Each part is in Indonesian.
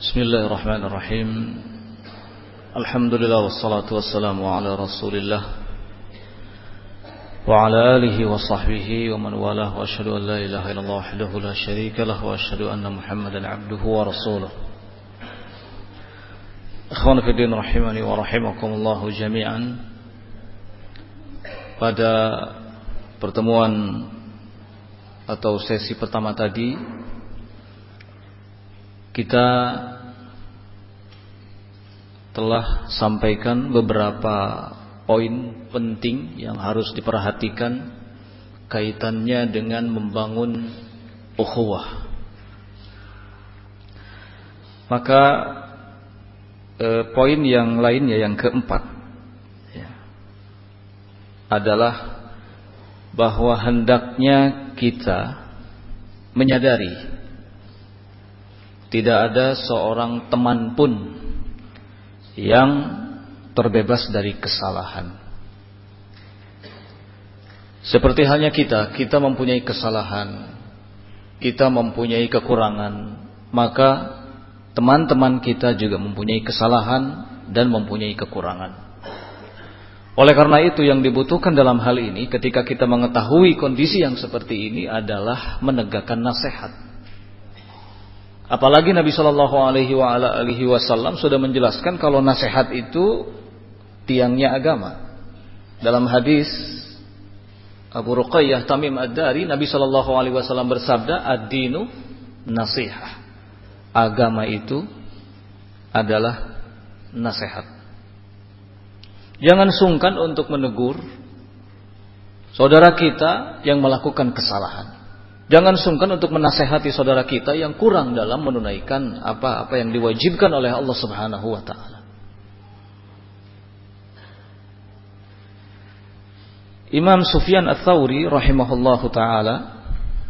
Bismillahirrahmanirrahim. Alhamdulillah wassalatu wassalamu ala Rasulillah wa ala alihi wa sahbihi wa man walah wa asyhadu an la ilaha illallah wahdahu la syarika lah wa asyhadu anna Muhammadan abduhu wa rasuluh. Ikhwan fi din rahimani wa rahimakumullah jami'an. Pada pertemuan atau sesi pertama tadi kita telah sampaikan beberapa poin penting yang harus diperhatikan kaitannya dengan membangun ukhuwah. Maka poin yang lainnya yang keempat adalah bahwa hendaknya kita menyadari tidak ada seorang teman pun yang terbebas dari kesalahan. Seperti halnya kita mempunyai kesalahan, kita mempunyai kekurangan, maka teman-teman kita juga mempunyai kesalahan dan mempunyai kekurangan. Oleh karena itu yang dibutuhkan dalam hal ini ketika kita mengetahui kondisi yang seperti ini adalah menegakkan nasihat. Apalagi Nabi Shallallahu Alaihi Wasallam sudah menjelaskan kalau nasihat itu tiangnya agama. Dalam hadis Abu Ruqayyah Tamim Ad-Dari, Nabi Shallallahu Alaihi Wasallam bersabda, ad-dinu nasihah. Agama itu adalah nasihat. Jangan sungkan untuk menegur saudara kita yang melakukan kesalahan. Jangan sungkan untuk menasehati saudara kita yang kurang dalam menunaikan apa-apa yang diwajibkan oleh Allah Subhanahu wa taala. Imam Sufyan Ats-Tsauri rahimahullahu taala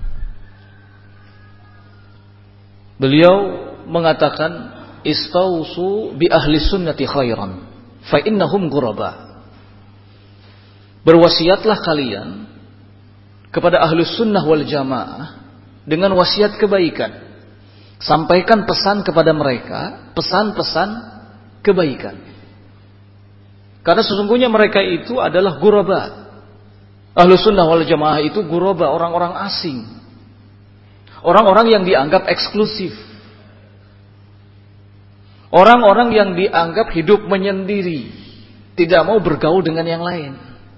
beliau mengatakan istausu bi ahli sunnati khairan fa innahum ghuraba. Berwasiatlah kalian kepada ahlus sunnah wal jamaah dengan wasiat kebaikan. Sampaikan pesan kepada mereka, pesan-pesan kebaikan. Karena sesungguhnya mereka itu adalah ghuraba. Ahlus sunnah wal jamaah itu ghuraba, orang-orang asing. Orang-orang yang dianggap eksklusif. Orang-orang yang dianggap hidup menyendiri, tidak mau bergaul dengan yang lain.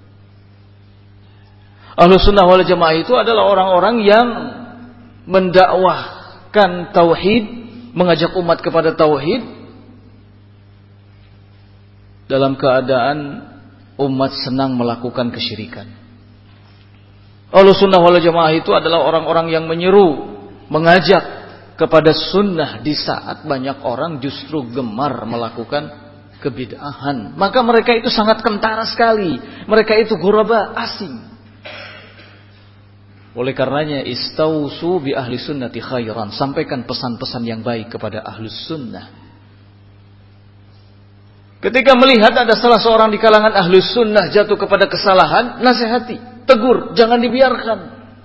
Ahlus sunnah wal jamaah itu adalah orang-orang yang mendakwahkan tauhid, mengajak umat kepada tauhid dalam keadaan umat senang melakukan kesyirikan. Ahlus sunnah wal jamaah itu adalah orang-orang yang menyeru, mengajak kepada sunnah di saat banyak orang justru gemar melakukan kebid'ahan. Maka mereka itu sangat kentara sekali. Mereka itu ghuraba, asing. Oleh karenanya istausu bi ahli sunnati khairan. Sampaikan pesan-pesan yang baik kepada ahlus sunnah. Ketika melihat ada salah seorang di kalangan ahlus sunnah jatuh kepada kesalahan, nasihati, tegur, jangan dibiarkan.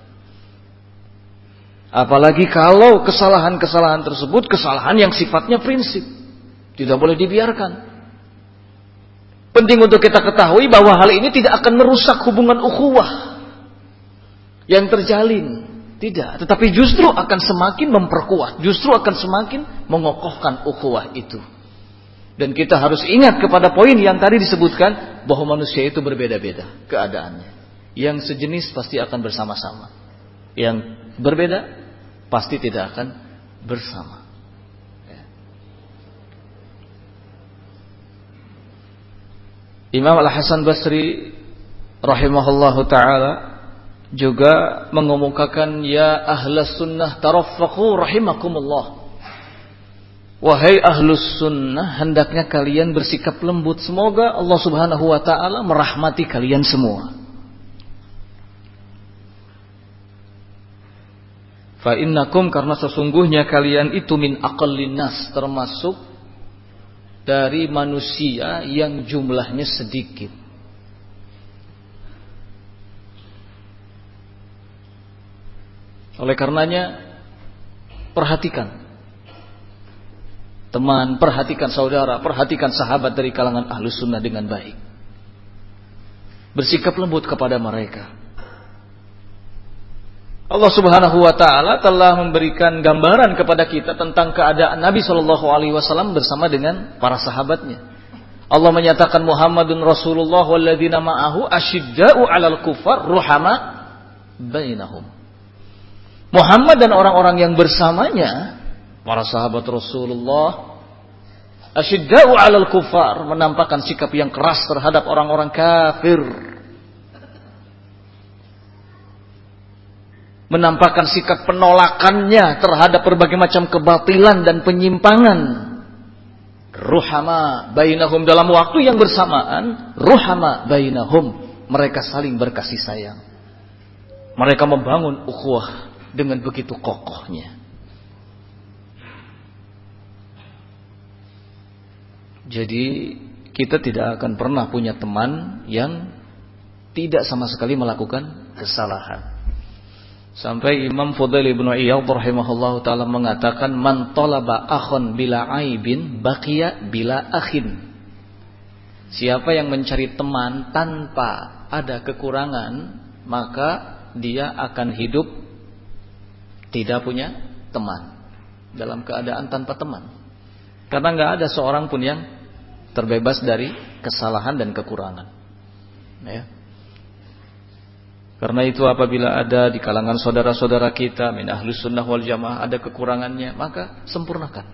Apalagi kalau kesalahan-kesalahan tersebut kesalahan yang sifatnya prinsip, tidak boleh dibiarkan. Penting untuk kita ketahui bahwa hal ini tidak akan merusak hubungan ukhuwah yang terjalin, tidak, tetapi justru akan semakin memperkuat, justru akan semakin mengokohkan ukhuwah itu. Dan kita harus ingat kepada poin yang tadi disebutkan bahwa manusia itu berbeda-beda keadaannya. Yang sejenis pasti akan bersama-sama, yang berbeda pasti tidak akan bersama. Imam Al-Hasan Basri rahimahullahu ta'ala juga mengemukakan ya ahlus sunnah taraffaqu rahimakumullah. Wahai ahlus sunnah, hendaknya kalian bersikap lembut. Semoga Allah Subhanahu wa taala merahmati kalian semua. Fa innakum, karena sesungguhnya kalian itu min aqallin nas, termasuk dari manusia yang jumlahnya sedikit. Oleh karenanya perhatikan teman, perhatikan saudara, perhatikan sahabat dari kalangan Ahlus Sunnah dengan baik. Bersikap lembut kepada mereka. Allah Subhanahu wa taala telah memberikan gambaran kepada kita tentang keadaan Nabi sallallahu alaihi wasallam bersama dengan para sahabatnya. Allah menyatakan Muhammadun Rasulullah walladzina ma'ahu asyidda'u 'alal kuffar ruhama bainahum. Muhammad dan orang-orang yang bersamanya, para sahabat Rasulullah, asyidda'u 'alal kuffar, menampakkan sikap yang keras terhadap orang-orang kafir. Menampakkan sikap penolakannya terhadap berbagai macam kebatilan dan penyimpangan. Ruhama bainahum, dalam waktu yang bersamaan, ruhama bainahum, mereka saling berkasih sayang. Mereka membangun ukhuwah dengan begitu kokohnya. Jadi kita tidak akan pernah punya teman yang tidak sama sekali melakukan kesalahan. Sampai Imam Fudail ibn Iyadh rahimahullahu ta'ala mengatakan, man talaba akhon bila aibin baqiya bila akhin. Siapa yang mencari teman tanpa ada kekurangan, maka dia akan hidup tidak punya teman, dalam keadaan tanpa teman. Karena nggak ada seorang pun yang terbebas dari kesalahan dan kekurangan, ya. Karena itu apabila ada di kalangan saudara-saudara kita min Ahlus Sunnah wal Jamaah ada kekurangannya, maka sempurnakan.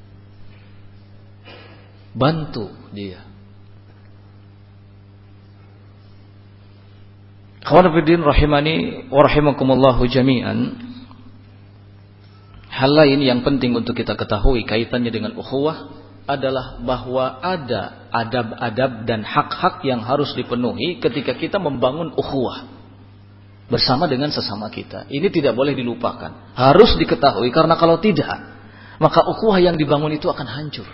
Bantu dia. Khawanafiddin rahimani wa rahimakumullahu jami'an. Hal lain yang penting untuk kita ketahui kaitannya dengan ukhuwah adalah bahwa ada adab-adab dan hak-hak yang harus dipenuhi ketika kita membangun ukhuwah bersama dengan sesama kita. Ini tidak boleh dilupakan, harus diketahui, karena kalau tidak, maka ukhuwah yang dibangun itu akan hancur.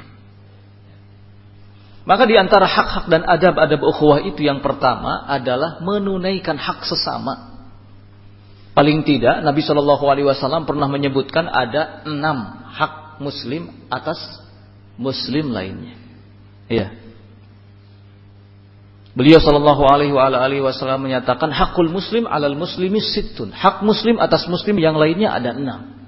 Maka di antara hak-hak dan adab-adab ukhuwah itu yang pertama adalah menunaikan hak sesama. Paling tidak Nabi Shallallahu Alaihi Wasallam pernah menyebutkan ada 6 hak muslim atas muslim lainnya. Ya. Beliau Shallallahu Alaihi Wasallam menyatakan hakul muslim alal muslimi sittun. Hak muslim atas muslim yang lainnya ada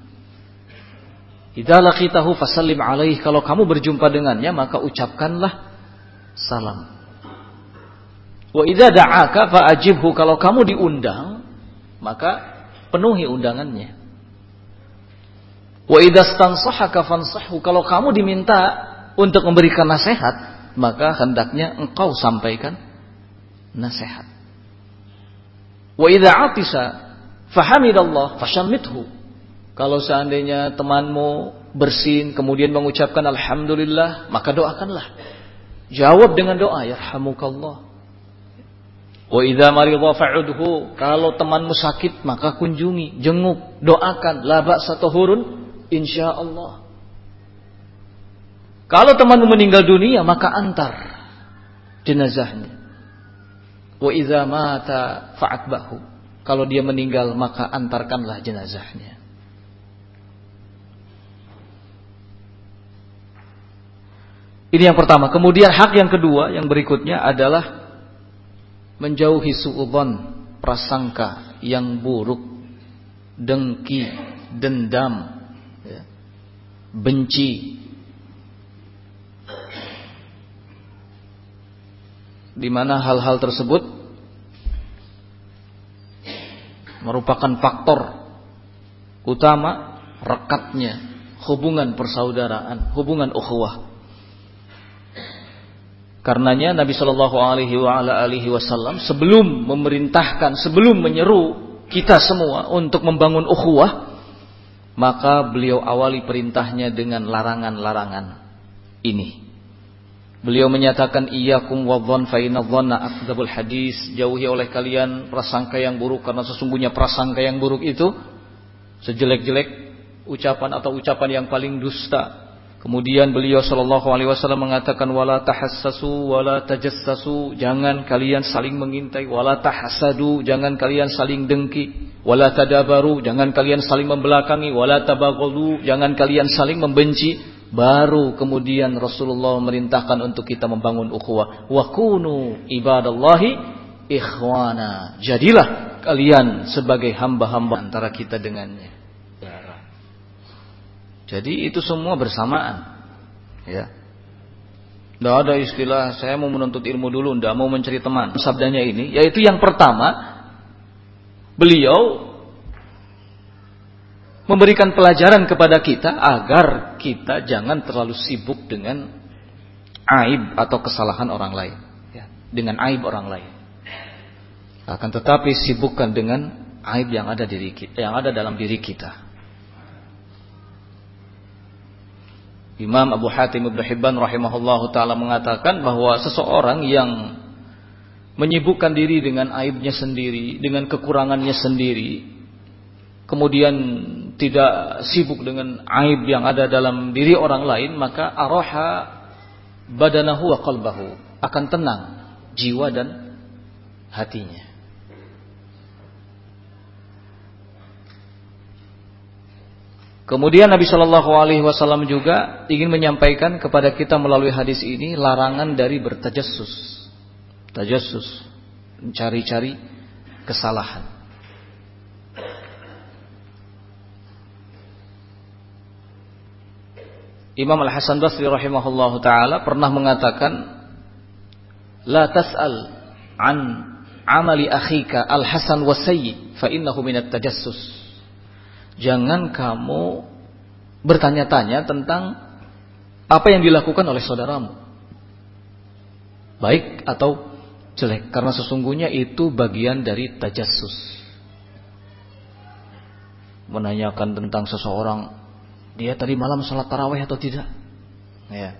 6. Idza laqitahu fasallim alaihi, kalau kamu berjumpa dengannya maka ucapkanlah salam. Wa idza da'aka fa'ajibhu, kalau kamu diundang maka penuhi undangannya. Wa idza stansahaka fansahhu, kalau kamu diminta untuk memberikan nasihat maka hendaknya engkau sampaikan nasihat. Wa idza atisa fahamidallah fashammithu, kalau seandainya temanmu bersin kemudian mengucapkan alhamdulillah, maka doakanlah. Jawab dengan doa yarhamukallah. Wa idza marida fa'udhu, kalau temanmu sakit maka kunjungi, jenguk, doakan, la ba'sa tahurun insyaallah. Kalau temanmu meninggal dunia maka antar jenazahnya. Wa idza mata fa'atbahu, kalau dia meninggal maka antarkanlah jenazahnya. Ini yang pertama. Kemudian hak yang kedua, yang berikutnya adalah menjauhi suudzon, prasangka yang buruk, dengki, dendam, ya, benci. Di mana hal-hal tersebut merupakan faktor utama rekatnya hubungan persaudaraan, hubungan ukhuwah. Karenanya Nabi Shallallahu Alaihi Wasallam sebelum memerintahkan, sebelum menyeru kita semua untuk membangun ukhuwah, maka beliau awali perintahnya dengan larangan-larangan ini. Beliau menyatakan iyyakum wadh-dhann fa inna dhanna akdzabul hadis, jauhi oleh kalian prasangka yang buruk, karena sesungguhnya prasangka yang buruk itu sejelek-jelek ucapan atau ucapan yang paling dusta. Kemudian beliau sallallahu alaihi wasallam mengatakan wala tahassasu wala tajassasu, jangan kalian saling mengintai, wala tahasadu, jangan kalian saling dengki, wala tadabaru, jangan kalian saling membelakangi, wala tabaghadu, jangan kalian saling membenci. baru kemudian Rasulullah memerintahkan untuk kita membangun ukhuwah. Wa kunu ibadallahi ikhwana. Jadilah kalian sebagai hamba-hamba antara kita dengannya. Jadi itu semua bersamaan. Ya. Tidak ada istilah saya mau menuntut ilmu dulu, tidak mau mencari teman. Sabdanya ini, yaitu yang pertama, beliau memberikan pelajaran kepada kita agar kita jangan terlalu sibuk dengan aib atau kesalahan orang lain, ya, dengan aib orang lain. Akan tetapi sibukkan dengan aib yang ada dalam diri kita. Imam Abu Hatim Ibn Hibban rahimahullahu ta'ala mengatakan bahwa seseorang yang menyibukkan diri dengan aibnya sendiri, dengan kekurangannya sendiri, kemudian tidak sibuk dengan aib yang ada dalam diri orang lain, maka araha badanahu wa qalbahu, akan tenang jiwa dan hatinya. Kemudian Nabi Shallallahu Alaihi Wasallam juga ingin menyampaikan kepada kita melalui hadis ini larangan dari bertajassus, mencari-cari kesalahan. Imam Al Hasan Basri rahimahullahu taala pernah mengatakan, la tas'al an amali akhika al hasan wa sayyi fa innahu minat tajassus. Jangan kamu bertanya-tanya tentang apa yang dilakukan oleh saudaramu, baik atau jelek, karena sesungguhnya itu bagian dari tajassus. Menanyakan tentang seseorang, dia tadi malam salat tarawih atau tidak, ya.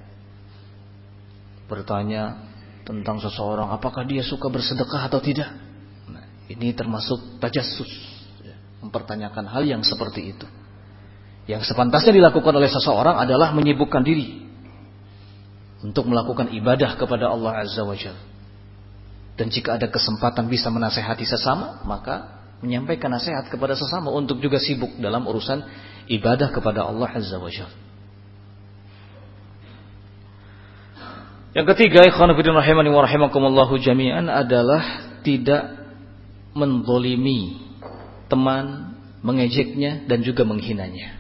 Bertanya tentang seseorang, apakah dia suka bersedekah atau tidak. Nah, ini termasuk tajassus. Mempertanyakan hal yang seperti itu. Yang sepantasnya dilakukan oleh seseorang adalah menyibukkan diri untuk melakukan ibadah kepada Allah Azza wa Jalla. Dan jika ada kesempatan bisa menasehati sesama, maka menyampaikan nasihat kepada sesama untuk juga sibuk dalam urusan ibadah kepada Allah Azza wa Jalla. Yang ketiga, ikhwan fillah rahimani wa rahimakumullah jami'an, adalah tidak menzalimi teman, mengejeknya dan juga menghinanya.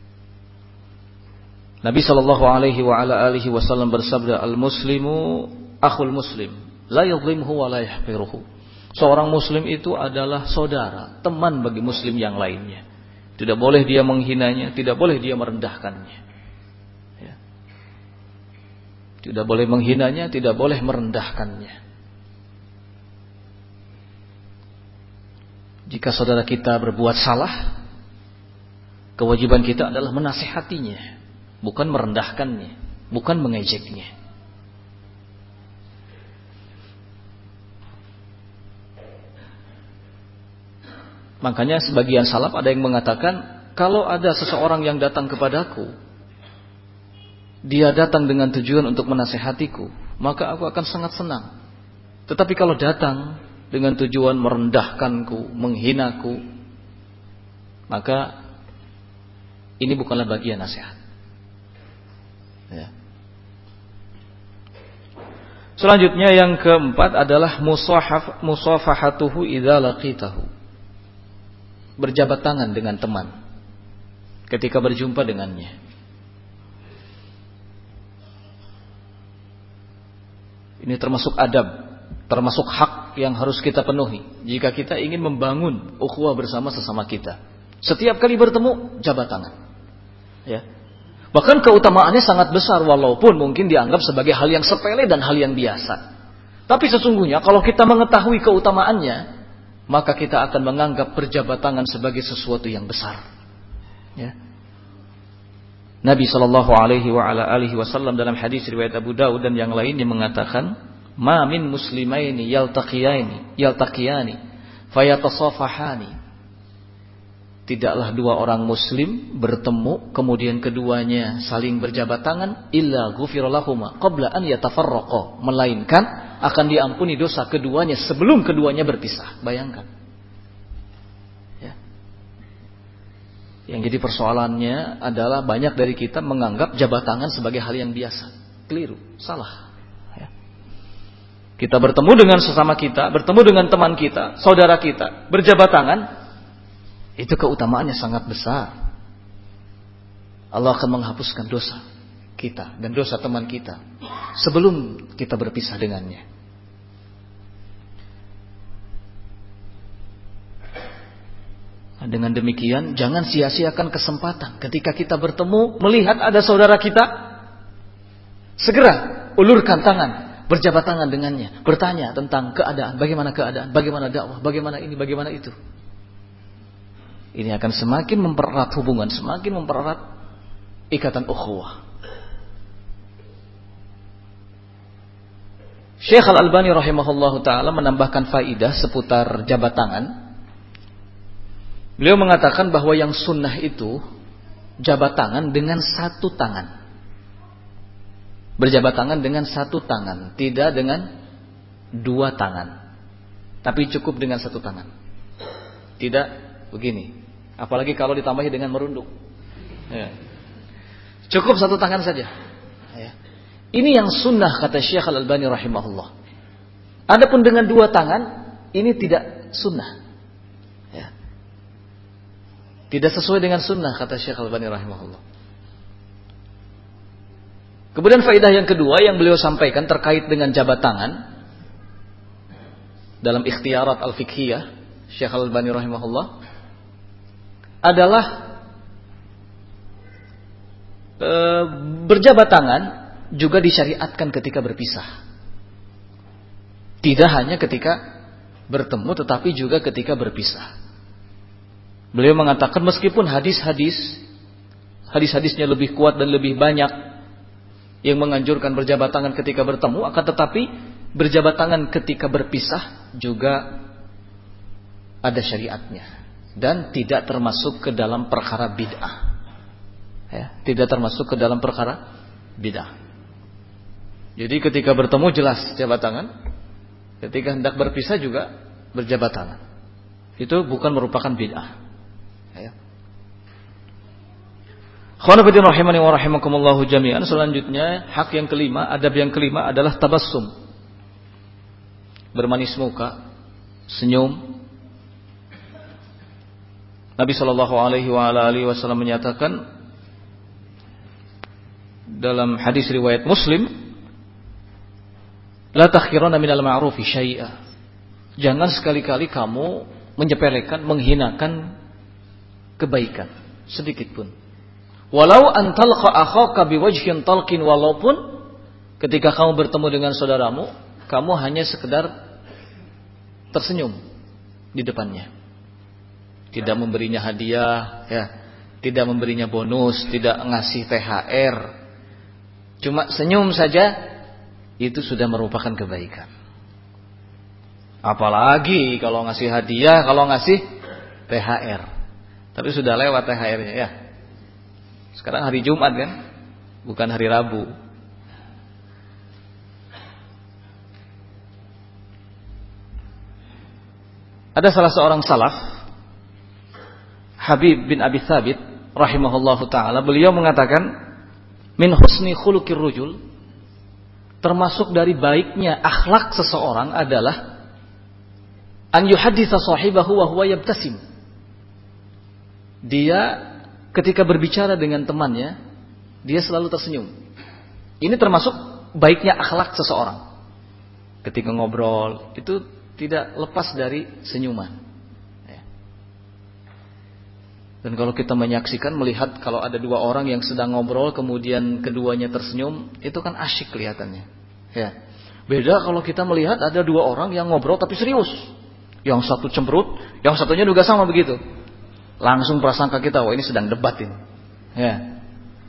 Nabi sallallahu alaihi wasallam bersabda, al-muslimu akhul muslim, la yadhlimhu wa la yahqiruhu. Seorang muslim itu adalah saudara, teman bagi muslim yang lainnya. Tidak boleh dia menghinanya, tidak boleh dia merendahkannya. Ya. Tidak boleh menghinanya, tidak boleh merendahkannya. Jika saudara kita berbuat salah, kewajiban kita adalah menasihatinya, bukan merendahkannya, bukan mengejeknya. Makanya sebagian salaf ada yang mengatakan, kalau ada seseorang yang datang kepadaku, dia datang dengan tujuan untuk menasihatiku, maka aku akan sangat senang. Tetapi kalau datang dengan tujuan merendahkanku, menghinaku, maka ini bukanlah bagian nasihat. Ya. Selanjutnya yang keempat adalah musafahatuhu idza laqitahu. Berjabat tangan dengan teman ketika berjumpa dengannya. Ini termasuk adab, termasuk hak yang harus kita penuhi jika kita ingin membangun ukhuwah bersama sesama kita. Setiap kali bertemu, jabat tangan. Ya. Bahkan keutamaannya sangat besar, walaupun mungkin dianggap sebagai hal yang sepele dan hal yang biasa. Tapi sesungguhnya kalau kita mengetahui keutamaannya, maka kita akan menganggap berjabat tangan sebagai sesuatu yang besar. Ya. Nabi sallallahu alaihi wasallam dalam hadis riwayat Abu Dawud dan yang lainnya mengatakan, ma min muslimaini yaltaqiyani fayatasafahani. Tidaklah dua orang muslim bertemu kemudian keduanya saling berjabat tangan illa ghufira lahuma qabla an yatafarraqa, melainkan akan diampuni dosa keduanya sebelum keduanya berpisah. Bayangkan. Ya. Yang jadi persoalannya adalah banyak dari kita menganggap jabat tangan sebagai hal yang biasa. Keliru, salah. Ya. Kita bertemu dengan sesama kita, bertemu dengan teman kita, saudara kita, berjabat tangan, itu keutamaannya sangat besar. Allah akan menghapuskan dosa kita dan dosa teman kita sebelum kita berpisah dengannya. Dengan demikian, jangan sia-siakan kesempatan ketika kita bertemu, melihat ada saudara kita, segera ulurkan tangan, berjabat tangan dengannya, bertanya tentang keadaan, bagaimana dakwah, bagaimana ini, bagaimana itu. Ini akan semakin mempererat hubungan, semakin mempererat ikatan ukhuwah. Syekh Al-Albani rahimahullahu ta'ala menambahkan faidah seputar jabat tangan. Beliau mengatakan bahwa yang sunnah itu jabat tangan dengan satu tangan. Berjabat tangan dengan satu tangan, tidak dengan dua tangan. Tapi cukup dengan satu tangan. Tidak begini. Apalagi kalau ditambahi dengan merunduk. Ya. Cukup satu tangan saja. Ya. Ini yang sunnah kata Syekh Al-Albani rahimahullah. Adapun dengan dua tangan, ini tidak sunnah. Ya. Tidak sesuai dengan sunnah kata Syekh Al-Albani rahimahullah. Kemudian faedah yang kedua yang beliau sampaikan terkait dengan jabat tangan dalam ikhtiarat al-fiqhiyah Syekh Al-Albani rahimahullah adalah berjabat tangan juga disyariatkan ketika berpisah. Tidak hanya ketika bertemu tetapi juga ketika berpisah. Beliau mengatakan meskipun hadis-hadisnya lebih kuat dan lebih banyak yang menganjurkan berjabat tangan ketika bertemu, akan tetapi berjabat tangan ketika berpisah juga ada syariatnya dan tidak termasuk ke dalam perkara bid'ah. Ya, tidak termasuk ke dalam perkara bid'ah. Jadi ketika bertemu jelas jabat tangan, ketika hendak berpisah juga berjabat tangan. Itu bukan merupakan bid'ah. Ya. Khawanafiddin rahimani wa rahimakumullahu jami'an. Selanjutnya hak yang kelima, adab yang kelima adalah tabassum. Bermanis muka, senyum. Nabi sallallahu alaihi wasallam menyatakan dalam hadis riwayat Muslim, la takhirana minal ma'rufi syai'a. Jangan sekali-kali kamu menyepelekan, menghinakan kebaikan sedikit pun. Walau antalqa akhaka biwajhin talqin, walaupun ketika kamu bertemu dengan saudaramu, kamu hanya sekedar tersenyum di depannya. Tidak memberinya hadiah, ya, tidak memberinya bonus, tidak ngasih THR. Cuma senyum saja itu sudah merupakan kebaikan. Apalagi kalau ngasih hadiah, kalau ngasih THR. Tapi sudah lewat THR-nya ya. Sekarang hari Jumat kan, bukan hari Rabu. Ada salah seorang salaf, Habib bin Abi Thabit rahimahullahu ta'ala, beliau mengatakan, min husni khuluqir rujul, termasuk dari baiknya akhlak seseorang adalah an yuhadditsa sahibahu wa huwa yabtasim. Dia ketika berbicara dengan temannya, dia selalu tersenyum. Ini termasuk baiknya akhlak seseorang. Ketika ngobrol, itu tidak lepas dari senyuman. Dan kalau kita menyaksikan, melihat kalau ada dua orang yang sedang ngobrol, kemudian keduanya tersenyum, itu kan asyik kelihatannya. Ya. Beda kalau kita melihat ada dua orang yang ngobrol tapi serius. Yang satu cemberut, yang satunya juga sama begitu. Langsung prasangka kita, wah ini sedang debatin. Ya.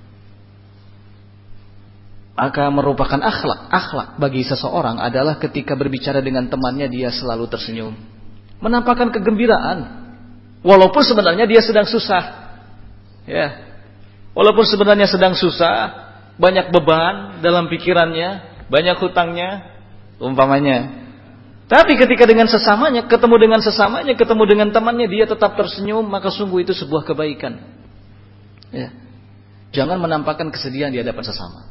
Maka merupakan akhlak bagi seseorang adalah ketika berbicara dengan temannya dia selalu tersenyum, menampakkan kegembiraan, walaupun sebenarnya dia sedang susah. Ya. Walaupun sebenarnya sedang susah, banyak beban dalam pikirannya, banyak hutangnya, umpamanya. Tapi ketika dengan sesamanya, ketemu dengan temannya, dia tetap tersenyum, maka sungguh itu sebuah kebaikan. Ya. Jangan menampakkan kesedihan di hadapan sesama.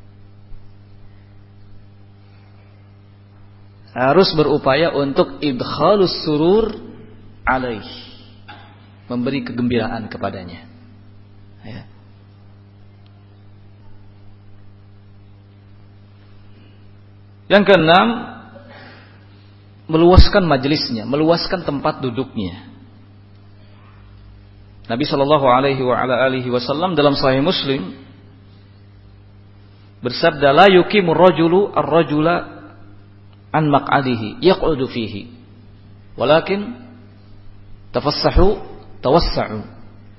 Harus berupaya untuk idkhalus surur alaih, memberi kegembiraan kepadanya. Ya. Yang keenam, meluaskan majelisnya, meluaskan tempat duduknya. Nabi Shallallahu Alaihi Wasallam dalam Sahih Muslim bersabda, la yuqimu rajulu ar-rajula an maq'adihi yaq'udu fihi, walakin tafassahu tawassa'u.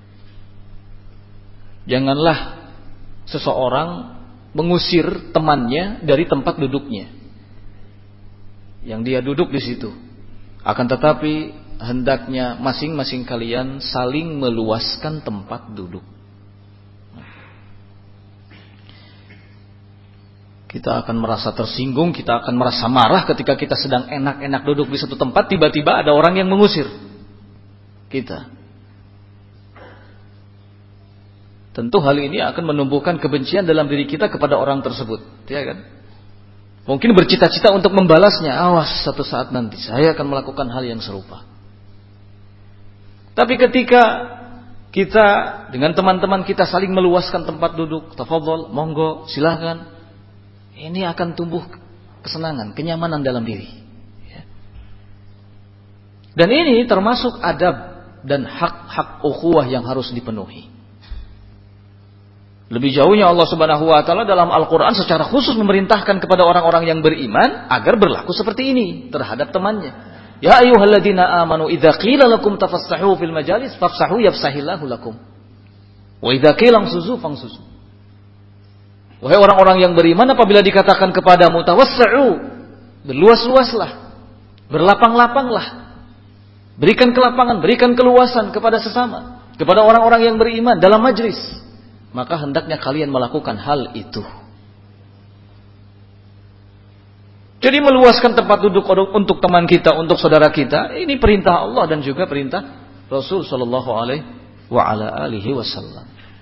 Janganlah seseorang mengusir temannya dari tempat duduknya yang dia duduk di situ. Akan tetapi hendaknya masing-masing kalian saling meluaskan tempat duduk. Kita akan merasa tersinggung, kita akan merasa marah ketika kita sedang enak-enak duduk di satu tempat, tiba-tiba ada orang yang mengusir kita. Tentu hal ini akan menumbuhkan kebencian dalam diri kita kepada orang tersebut, ya kan? Mungkin bercita-cita untuk membalasnya, awas satu saat nanti saya akan melakukan hal yang serupa. Tapi ketika kita dengan teman-teman kita saling meluaskan tempat duduk, tafadhol, monggo, silakan, ini akan tumbuh kesenangan, kenyamanan dalam diri. Dan ini termasuk adab dan hak-hak ukhuwah yang harus dipenuhi. Lebih jauhnya Allah Subhanahu wa taala dalam Al-Qur'an secara khusus memerintahkan kepada orang-orang yang beriman agar berlaku seperti ini terhadap temannya. Ya ayyuhalladzina amanu idza qila lakum tafassahu fil majalis fafsahu yafsahillahu lakum. Wa idza qila ansuzu fangsuzu. Wahai orang-orang yang beriman, apabila dikatakan kepadamu tawassa'u, berluas-luaslah, berlapang-lapanglah. Berikan kelapangan, berikan keluasan kepada sesama, kepada orang-orang yang beriman dalam majlis. Maka hendaknya kalian melakukan hal itu. Jadi meluaskan tempat duduk untuk teman kita, untuk saudara kita, ini perintah Allah dan juga perintah Rasul sallallahu alaihi wasallam.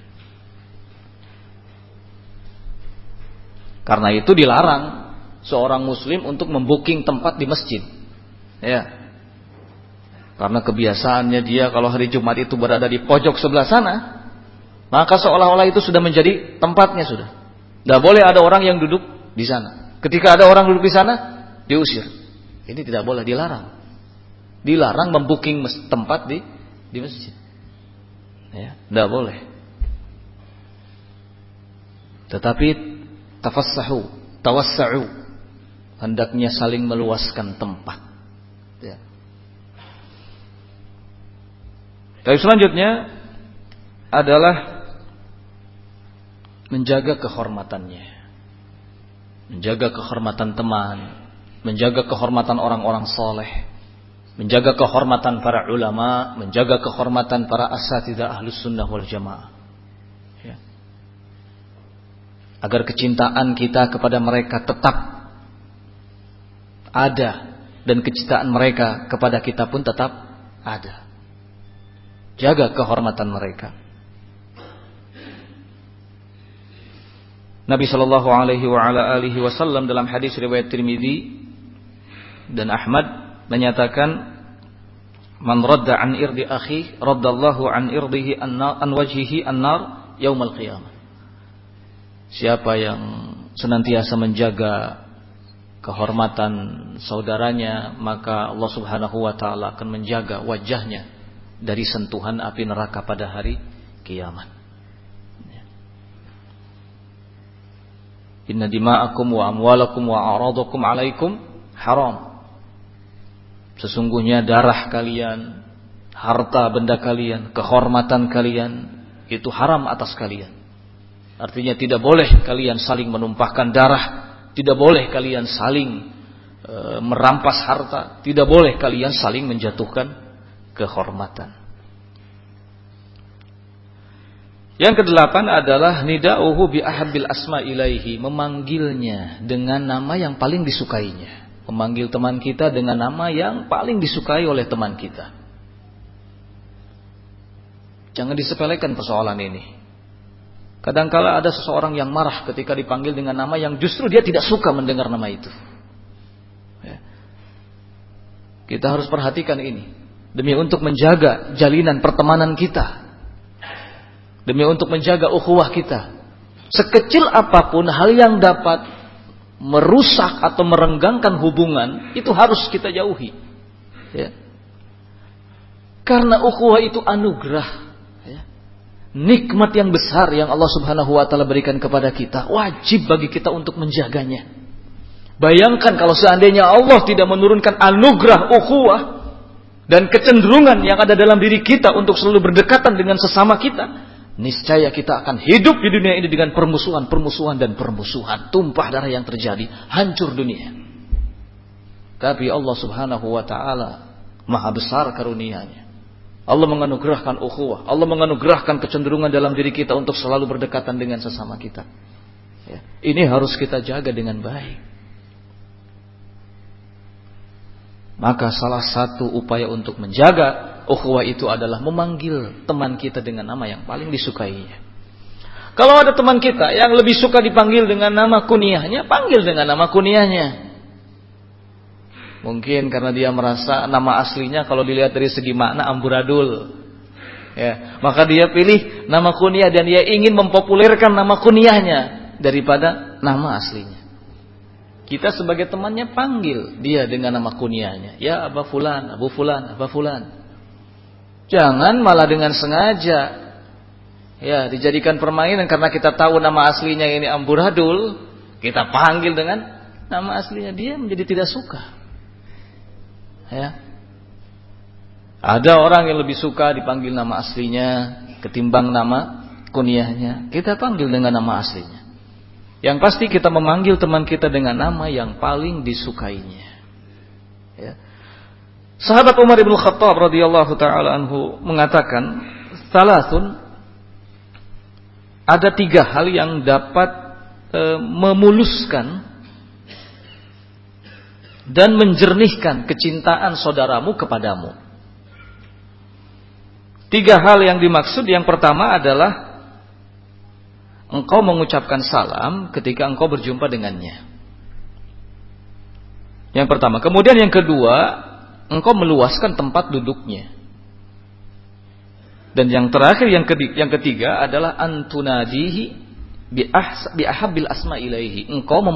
Karena itu dilarang seorang muslim untuk membooking tempat di masjid. Ya. Karena kebiasaannya dia kalau hari Jumat itu berada di pojok sebelah sana, maka seolah-olah itu sudah menjadi tempatnya sudah. Tidak boleh ada orang yang duduk di sana. Ketika ada orang duduk di sana, diusir. Ini tidak boleh, dilarang. Dilarang membooking tempat di masjid. Ya, tidak boleh. Tetapi tafassahu, tawassa'u, hendaknya saling meluaskan tempat. Ya. Tapi selanjutnya adalah menjaga kehormatannya. Menjaga kehormatan teman, menjaga kehormatan orang-orang soleh, menjaga kehormatan para ulama, menjaga kehormatan para asatidzah ahlus sunnah wal jamaah. Ya. Agar kecintaan kita kepada mereka tetap ada dan kecintaan mereka kepada kita pun tetap ada. Jaga kehormatan mereka. Nabi sallallahu alaihi wasallam dalam hadis riwayat Tirmidzi dan Ahmad menyatakan, "Man radda an irdi akhi, raddallahu an irdihi an wajhihi an-nar yaumal qiyamah." Siapa yang senantiasa menjaga kehormatan saudaranya, maka Allah Subhanahu wa taala akan menjaga wajahnya dari sentuhan api neraka pada hari kiamat. Inna dima'akum wa amwalakum wa a'radakum alaikum haram. Sesungguhnya darah kalian, harta benda kalian, kehormatan kalian itu haram atas kalian. Artinya tidak boleh kalian saling menumpahkan darah, tidak boleh kalian saling merampas harta, tidak boleh kalian saling menjatuhkan kehormatan. Yang kedelapan adalah nida'uhu bi ahabbil asma ilaihi, memanggilnya dengan nama yang paling disukainya. Memanggil teman kita dengan nama yang paling disukai oleh teman kita. Jangan disepelekan persoalan ini. Kadangkala ada seseorang yang marah ketika dipanggil dengan nama yang justru dia tidak suka mendengar nama itu. Ya. Kita harus perhatikan ini demi untuk menjaga jalinan pertemanan kita, demi untuk menjaga ukhuwah kita. Sekecil apapun hal yang dapat merusak atau merenggangkan hubungan itu harus kita jauhi. Ya. Karena ukhuwah itu anugerah. Nikmat yang besar yang Allah Subhanahu wa taala berikan kepada kita, wajib bagi kita untuk menjaganya. Bayangkan kalau seandainya Allah tidak menurunkan anugerah ukhuwah dan kecenderungan yang ada dalam diri kita untuk selalu berdekatan dengan sesama kita, niscaya kita akan hidup di dunia ini dengan permusuhan, dan permusuhan, tumpah darah yang terjadi, hancur dunia. Tapi Allah Subhanahu wa taala Maha besar karunia-Nya. Allah menganugerahkan ukhuwah, Allah menganugerahkan kecenderungan dalam diri kita untuk selalu berdekatan dengan sesama kita. Ya. Ini harus kita jaga dengan baik. Maka salah satu upaya untuk menjaga ukhuwah itu adalah memanggil teman kita dengan nama yang paling disukainya. Kalau ada teman kita yang lebih suka dipanggil dengan nama kunyahnya, panggil dengan nama kunyahnya. Mungkin karena dia merasa nama aslinya kalau dilihat dari segi makna amburadul. Ya, maka dia pilih nama kunyah dan dia ingin mempopulerkan nama kunyahnya daripada nama aslinya. Kita sebagai temannya panggil dia dengan nama kunyahnya. Ya Aba Fulan, Abu Fulan, Aba Fulan. Jangan malah dengan sengaja ya dijadikan permainan karena kita tahu nama aslinya ini amburadul, kita panggil dengan nama aslinya, dia menjadi tidak suka. Ya. Ada orang yang lebih suka dipanggil nama aslinya ketimbang nama kunyahnya. Kita panggil dengan nama aslinya. Yang pasti kita memanggil teman kita dengan nama yang paling disukainya. Ya. Sahabat Umar bin Khattab radhiyallahu taala anhu mengatakan, "Salasun, ada 3 hal yang dapat memuluskan dan menjernihkan kecintaan saudaramu kepadamu." 3 hal yang dimaksud, yang pertama adalah engkau mengucapkan salam ketika engkau berjumpa dengannya. Yang pertama. Kemudian yang kedua, engkau meluaskan tempat duduknya. Dan yang terakhir, yang ketiga adalah antunadihi bi ahabbil asma ilaihi. Engkau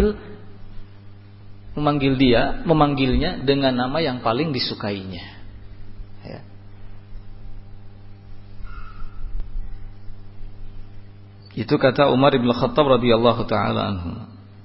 memanggilnya dengan nama yang paling disukainya. Ya. Itu kata Umar bin Khattab radhiyallahu taala anhu.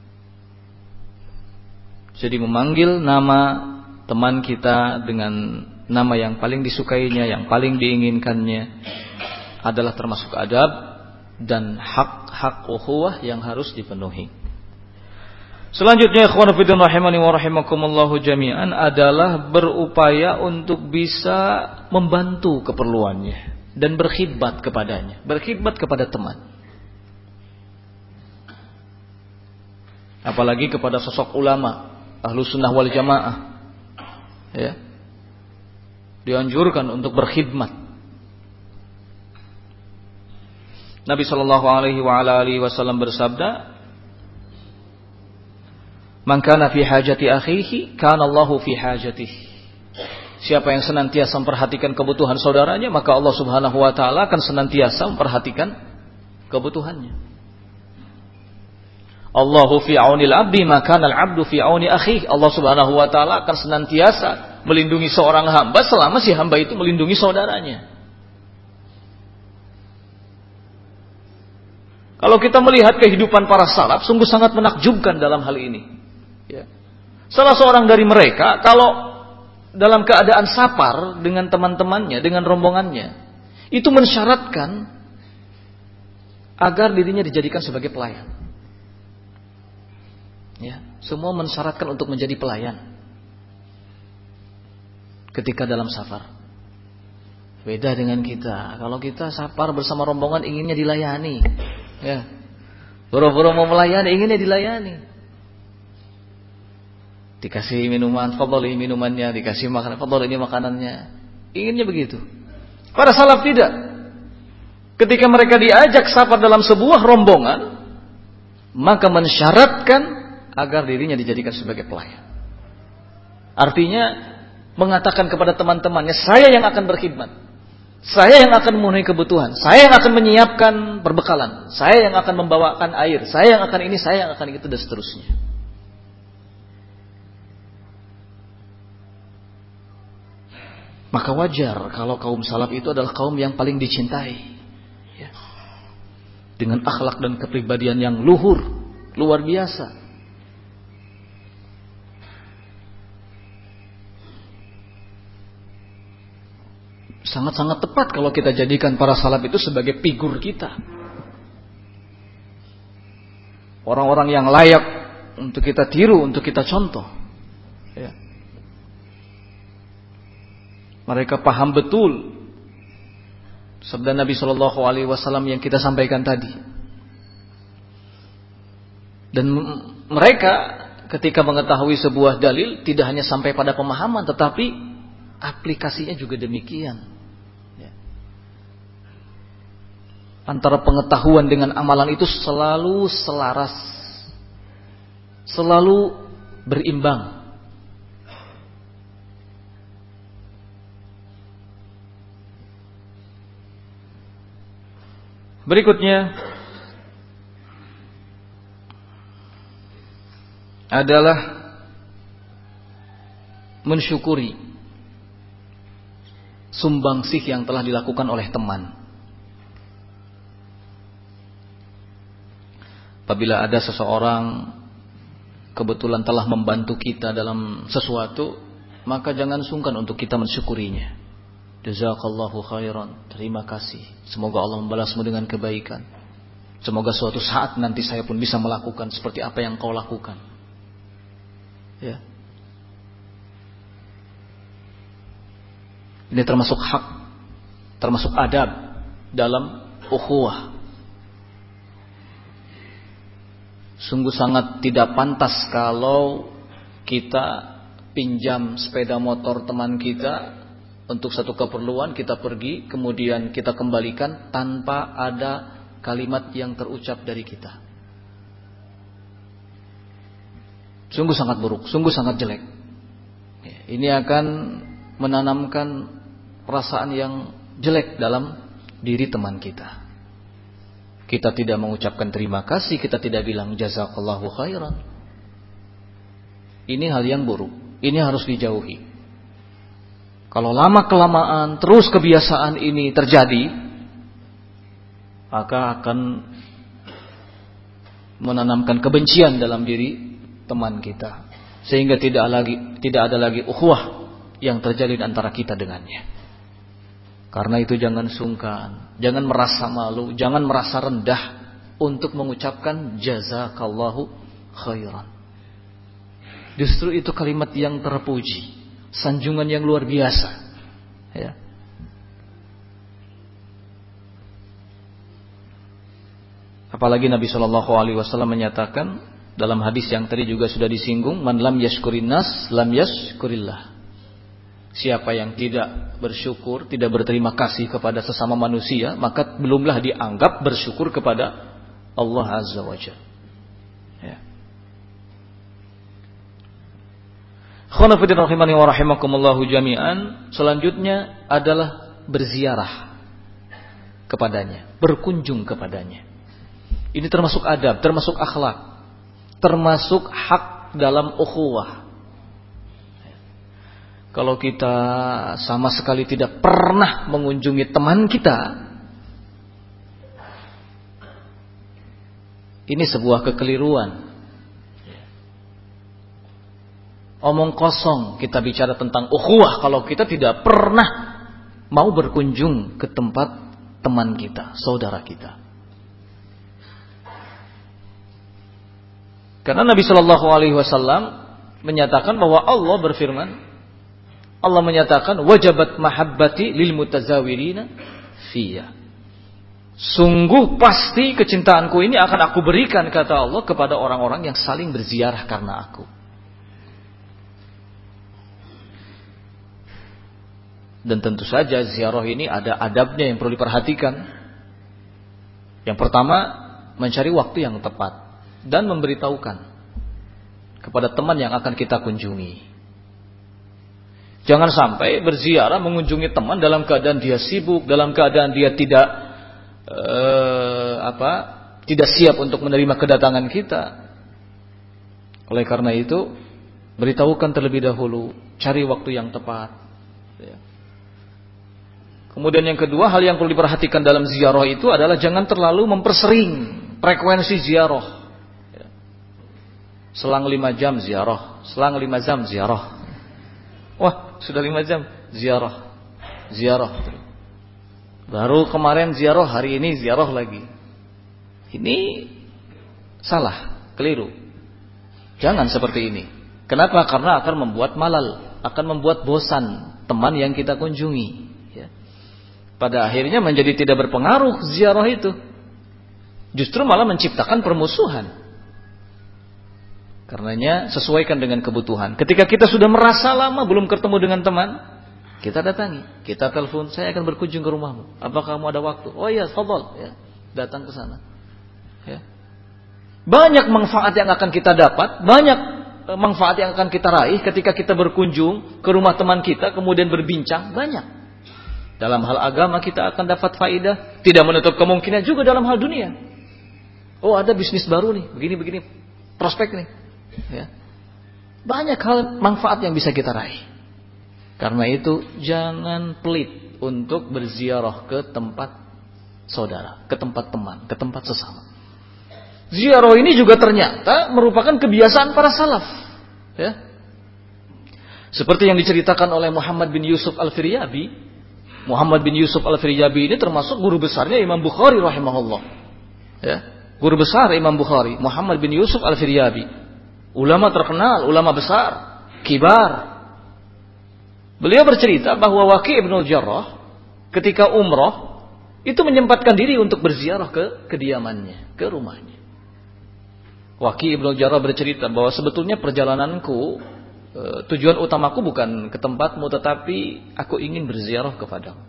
Jadi memanggil nama teman kita dengan nama yang paling disukainya, yang paling diinginkannya adalah termasuk adab dan hak-hak ukhuwah yang harus dipenuhi. Selanjutnya ikhwan fillah rahimani wa rahimakumullah jami'an adalah berupaya untuk bisa membantu keperluannya dan berkhidmat kepadanya, berkhidmat kepada teman. Apalagi kepada sosok ulama Ahlus Sunnah wal Jamaah. Ya. Dianjurkan untuk berkhidmat. Nabi sallallahu alaihi wasallam bersabda, "Man kana fi hajati akhihi, kana Allahu fi hajatihi." Siapa yang senantiasa memperhatikan kebutuhan saudaranya, maka Allah Subhanahu wa taala akan senantiasa memperhatikan kebutuhannya. Allahu fi aunil abdi, maka al-abdu fi auni akhihi. Allah Subhanahu wa taala akan senantiasa melindungi seorang hamba selama si hamba itu melindungi saudaranya. Kalau kita melihat kehidupan para salaf, sungguh sangat menakjubkan dalam hal ini. Ya. Salah seorang dari mereka, kalau dalam keadaan sapar dengan teman-temannya, dengan rombongannya, itu mensyaratkan agar dirinya dijadikan sebagai pelayan. Ya, semua mensyaratkan untuk menjadi pelayan ketika dalam safar. Beda dengan kita. Kalau kita safar bersama rombongan inginnya dilayani, ya, boro-boro mau melayani, inginnya dilayani. Dikasih minuman, fadhali minumannya, dikasih makanan, fadhali ini makanannya. Inginnya begitu. Para salaf tidak. Ketika mereka diajak safar dalam sebuah rombongan, maka mensyaratkan agar dirinya dijadikan sebagai pelayan. Artinya mengatakan kepada teman-temannya, saya yang akan berkhidmat, saya yang akan memenuhi kebutuhan, saya yang akan menyiapkan perbekalan, saya yang akan membawakan air, saya yang akan ini, saya yang akan itu, dan seterusnya. Maka wajar kalau kaum salaf itu adalah kaum yang paling dicintai, ya, dengan akhlak dan kepribadian yang luhur, luar biasa. Sangat-sangat tepat kalau kita jadikan para salaf itu sebagai figur kita, orang-orang yang layak untuk kita tiru, untuk kita contoh, ya. Mereka paham betul sabda Nabi Shallallahu Alaihi Wasallam yang kita sampaikan tadi, dan mereka ketika mengetahui sebuah dalil tidak hanya sampai pada pemahaman, tetapi aplikasinya juga demikian. Antara pengetahuan dengan amalan itu selalu selaras, selalu berimbang. Berikutnya adalah mensyukuri sumbangsih yang telah dilakukan oleh teman. Apabila ada seseorang kebetulan telah membantu kita dalam sesuatu, maka jangan sungkan untuk kita mensyukurinya. Jazakallahu khairan, terima kasih, semoga Allah membalasmu dengan kebaikan. Semoga suatu saat nanti saya pun bisa melakukan seperti apa yang kau lakukan. Ya. Ini termasuk hak, termasuk adab dalam ukhuwah. Sungguh sangat tidak pantas kalau kita pinjam sepeda motor teman kita untuk satu keperluan, kita pergi, kemudian kita kembalikan tanpa ada kalimat yang terucap dari kita. Sungguh sangat buruk, sungguh sangat jelek. Ini akan menanamkan perasaan yang jelek dalam diri teman kita. Kita tidak mengucapkan terima kasih, kita tidak bilang jazakallahu khairan. Ini hal yang buruk, ini harus dijauhi. Kalau lama-kelamaan terus kebiasaan ini terjadi, maka akan menanamkan kebencian dalam diri teman kita, sehingga tidak ada lagi ukhuwah yang terjalin antara kita dengannya. Karena itu jangan sungkan, jangan merasa malu, jangan merasa rendah untuk mengucapkan jazakallahu khairan. Justru itu kalimat yang terpuji, sanjungan yang luar biasa, ya. Apalagi Nabi Shallallahu Alaihi Wasallam menyatakan dalam hadis yang tadi juga sudah disinggung, man lam yashkurin nas lam yashkurillah. Siapa yang tidak bersyukur, tidak berterima kasih kepada sesama manusia, maka belumlah dianggap bersyukur kepada Allah Azza wa Jalla. Ya. Khonafidin rahimani wa rahimakumullahu jami'an. Selanjutnya adalah berziarah kepadanya, berkunjung kepadanya. Ini termasuk adab, termasuk akhlak, termasuk hak dalam ukhuwah. Kalau kita sama sekali tidak pernah mengunjungi teman kita, ini sebuah kekeliruan. Omong kosong kita bicara tentang ukhuwah kalau kita tidak pernah mau berkunjung ke tempat teman kita, saudara kita. Karena Nabi Shallallahu Alaihi Wasallam menyatakan bahwa Allah berfirman, Allah menyatakan wajabat mahabbati lil mutazawirina fiyya. Sungguh pasti kecintaanku ini akan aku berikan, kata Allah, kepada orang-orang yang saling berziarah karena aku. Dan tentu saja ziarah ini ada adabnya yang perlu diperhatikan. Yang pertama, mencari waktu yang tepat dan memberitahukan kepada teman yang akan kita kunjungi. Jangan sampai berziarah mengunjungi teman dalam keadaan dia sibuk, dalam keadaan dia tidak siap untuk menerima kedatangan kita. Oleh karena itu, beritahukan terlebih dahulu, cari waktu yang tepat. Kemudian yang kedua, hal yang perlu diperhatikan dalam ziarah itu adalah jangan terlalu mempersering frekuensi ziarah. Selang 5 jam ziarah, selang 5 jam ziarah. Wah, sudah 5 jam ziarah. Baru kemarin ziarah, hari ini ziarah lagi. Ini salah, keliru. Jangan seperti ini. Kenapa? Karena akan membuat malal, akan membuat bosan teman yang kita kunjungi. Ya. Pada akhirnya menjadi tidak berpengaruh ziarah itu. Justru malah menciptakan permusuhan. Karenanya sesuaikan dengan kebutuhan. Ketika kita sudah merasa lama belum ketemu dengan teman, kita datangi, kita telepon, saya akan berkunjung ke rumahmu. Apakah kamu ada waktu? Oh iya, fadhal, ya. Datang ke sana. Ya. Banyak manfaat yang akan kita dapat, banyak manfaat yang akan kita raih ketika kita berkunjung ke rumah teman kita, kemudian berbincang, banyak. Dalam hal agama kita akan dapat faidah, tidak menutup kemungkinan juga dalam hal dunia. Oh, ada bisnis baru nih, begini, prospek nih. Ya. Banyak hal manfaat yang bisa kita raih. Karena itu jangan pelit untuk berziarah ke tempat saudara, ke tempat teman, ke tempat sesama. Ziarah ini juga ternyata merupakan kebiasaan para salaf. Ya. Seperti yang diceritakan oleh Muhammad bin Yusuf Al-Firyabi. Muhammad bin Yusuf Al-Firyabi ini termasuk guru besarnya Imam Bukhari rahimahullah. Ya. Guru besar Imam Bukhari, Muhammad bin Yusuf Al-Firyabi. Ulama terkenal, ulama besar, kibar. Beliau bercerita bahwa Waqi' ibn al-Jarrah ketika umrah itu menyempatkan diri untuk berziarah ke kediamannya, ke rumahnya. Waqi' ibn al-Jarrah bercerita bahwa sebetulnya perjalananku, tujuan utamaku bukan ke tempatmu, tetapi aku ingin berziarah kepadamu.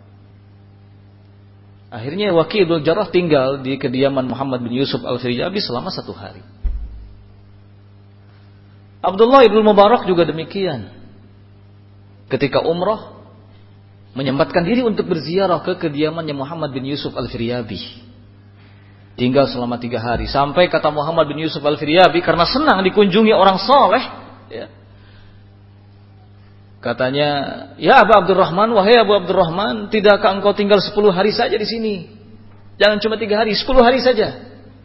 Akhirnya Waqi' ibn al-Jarrah tinggal di kediaman Muhammad bin Yusuf Al-Firyabi selama 1 hari. Abdullah ibn Mubarak juga demikian. Ketika umrah, menyempatkan diri untuk berziarah ke kediamannya Muhammad bin Yusuf Al-Firyabi. Tinggal selama 3 hari. Sampai kata Muhammad bin Yusuf Al-Firyabi, karena senang dikunjungi orang soleh, ya. Katanya, ya Abu Abdurrahman, wahai Abu Abdurrahman, tidakkah engkau tinggal 10 hari saja di sini? Jangan cuma 3 hari, 10 hari saja.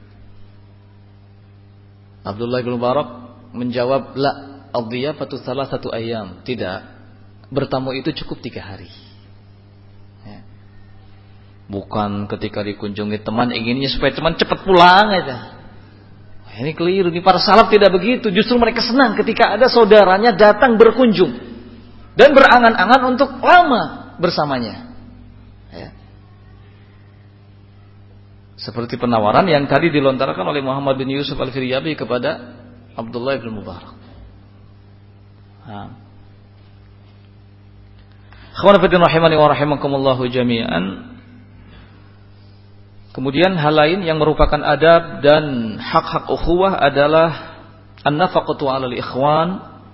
Abdullah ibn Mubarak menjawab, la, ad-dhiyafatu 3 ayyam. Tidak, bertamu itu cukup 3 hari. Ya. Bukan ketika dikunjungi teman inginnya supaya teman cepat pulang aja. Ini keliru, ini para salaf tidak begitu. Justru mereka senang ketika ada saudaranya datang berkunjung dan berangan-angan untuk lama bersamanya. Ya. Seperti penawaran yang tadi dilontarkan oleh Muhammad bin Yusuf Al-Firyabi kepada Abdullah bin Mubarak. Akhwan fillah rahimani wa rahimakumullah jami'an. Kemudian hal lain yang merupakan adab dan hak-hak ukhuwah adalah an-nafaqatu 'alal ikhwan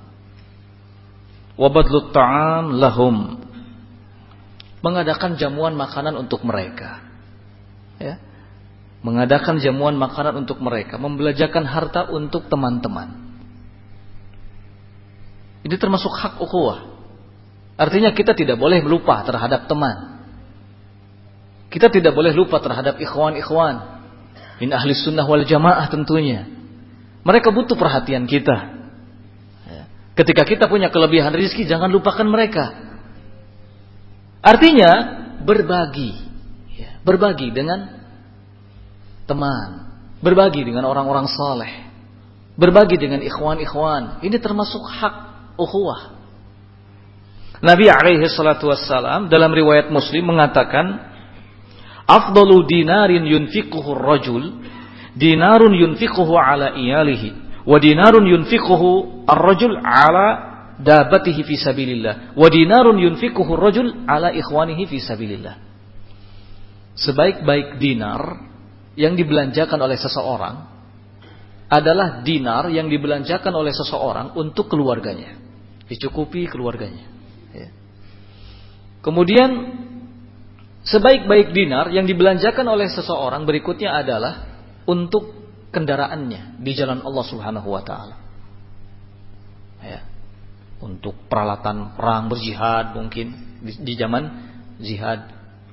wa badlut ta'am lahum. Mengadakan jamuan makanan untuk mereka. Ya. Mengadakan jamuan makanan untuk mereka, membelanjakan harta untuk teman-teman. Ini termasuk hak ukhuwah. Artinya kita tidak boleh lupa terhadap teman. Kita tidak boleh lupa terhadap ikhwan-ikhwan min ahli sunnah wal jamaah tentunya. Mereka butuh perhatian kita. Ketika kita punya kelebihan rezeki, jangan lupakan mereka. Artinya berbagi. Berbagi dengan teman, berbagi dengan orang-orang saleh, berbagi dengan ikhwan-ikhwan. Ini termasuk hak ukhuwah. Nabi alaihi salatu wassalam dalam riwayat Muslim mengatakan, afdalu dinarin yunfiquhu ar-rajul dinarun yunfiquhu ala iyalihi wa dinarun yunfiquhu ar-rajul ala dabatihi fi sabilillah wa dinarun yunfiquhu ar-rajul ala ikhwanihi fi sabilillah. Sebaik-baik dinar yang dibelanjakan oleh seseorang adalah dinar yang dibelanjakan oleh seseorang untuk keluarganya, dicukupi keluarganya. Ya. Kemudian sebaik-baik dinar yang dibelanjakan oleh seseorang berikutnya adalah untuk kendaraannya di jalan Allah Subhanahu wa taala. Ya. Untuk peralatan perang, berjihad mungkin di zaman jihad,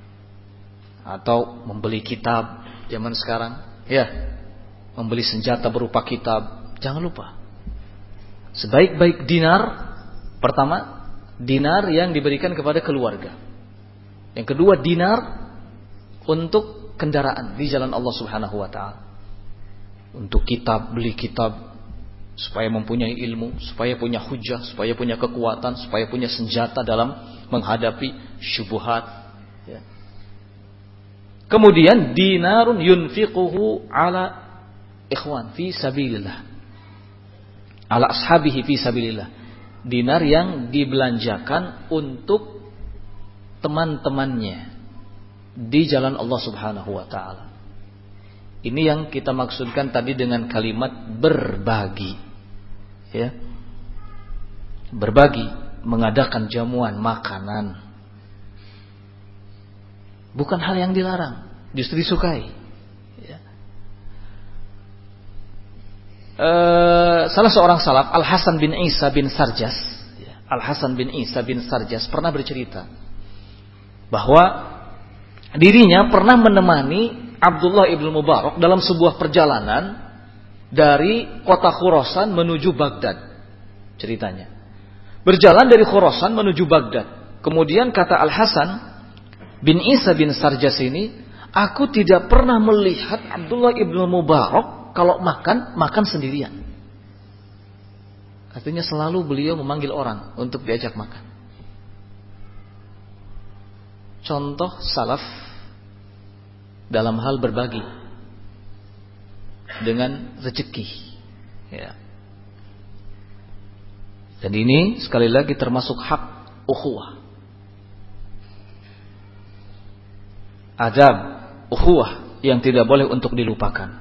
atau membeli kitab zaman sekarang, ya, membeli senjata berupa kitab. Jangan lupa, sebaik-baik dinar, pertama dinar yang diberikan kepada keluarga, yang kedua dinar untuk kendaraan di jalan Allah Subhanahu wa taala, untuk kitab, beli kitab supaya mempunyai ilmu, supaya punya hujah, supaya punya kekuatan, supaya punya senjata dalam menghadapi syubhat, ya. Kemudian dinarun yunfiquhu ala ikhwan fi sabilillah, ala ashabihi fi sabilillah. Dinar yang dibelanjakan untuk teman-temannya di jalan Allah Subhanahu wa taala. Ini yang kita maksudkan tadi dengan kalimat berbagi. Ya. Berbagi, mengadakan jamuan makanan. Bukan hal yang dilarang, justru disukai. Ya. Salah seorang salaf, Al-Hasan bin Isa bin Sarjas, Al-Hasan bin Isa bin Sarjas pernah bercerita bahwa dirinya pernah menemani Abdullah ibn Mubarak dalam sebuah perjalanan dari kota Khurasan menuju Baghdad. Ceritanya, berjalan dari Khurasan menuju Baghdad. Kemudian kata Al-Hasan bin Isa bin Sarjas ini, aku tidak pernah melihat Abdullah ibn Mubarak kalau makan sendirian. Artinya selalu beliau memanggil orang untuk diajak makan. Contoh salaf dalam hal berbagi dengan rezeki. Ya. Dan ini sekali lagi termasuk hak ukhuwah. Adab ukhuwah yang tidak boleh untuk dilupakan.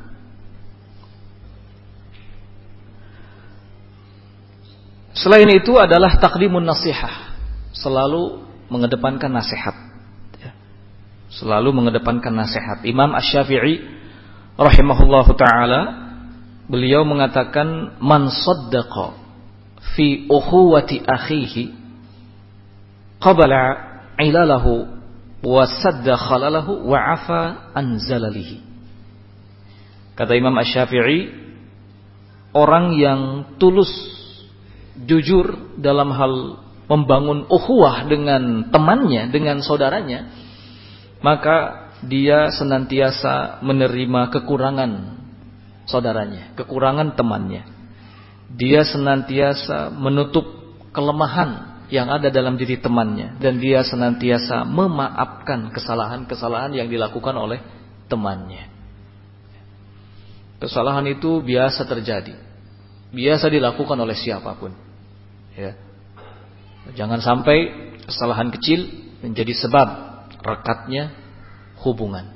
Selain itu adalah taqdimun nasihah, selalu mengedepankan nasihat. Selalu mengedepankan nasihat. Imam Asy-Syafi'i rahimahullahu taala, beliau mengatakan, man saddaqa fi ukhuwati akhihi qabala ilalahu wa sadda khalalahu wa afa an zalalihi. Kata Imam Asy-Syafi'i, orang yang tulus jujur dalam hal membangun ukhuwah dengan temannya, dengan saudaranya, maka dia senantiasa menerima kekurangan saudaranya, kekurangan temannya. Dia senantiasa menutup kelemahan yang ada dalam diri temannya, dan dia senantiasa memaafkan kesalahan-kesalahan yang dilakukan oleh temannya. Kesalahan itu biasa terjadi, biasa dilakukan oleh siapapun. Ya. Jangan sampai kesalahan kecil menjadi sebab rekatnya hubungan.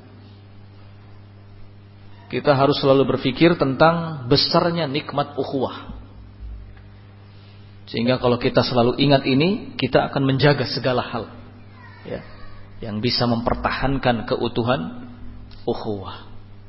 Kita harus selalu berpikir tentang besarnya nikmat ukhuwah. Sehingga kalau kita selalu ingat ini, kita akan menjaga segala hal, ya, yang bisa mempertahankan keutuhan ukhuwah.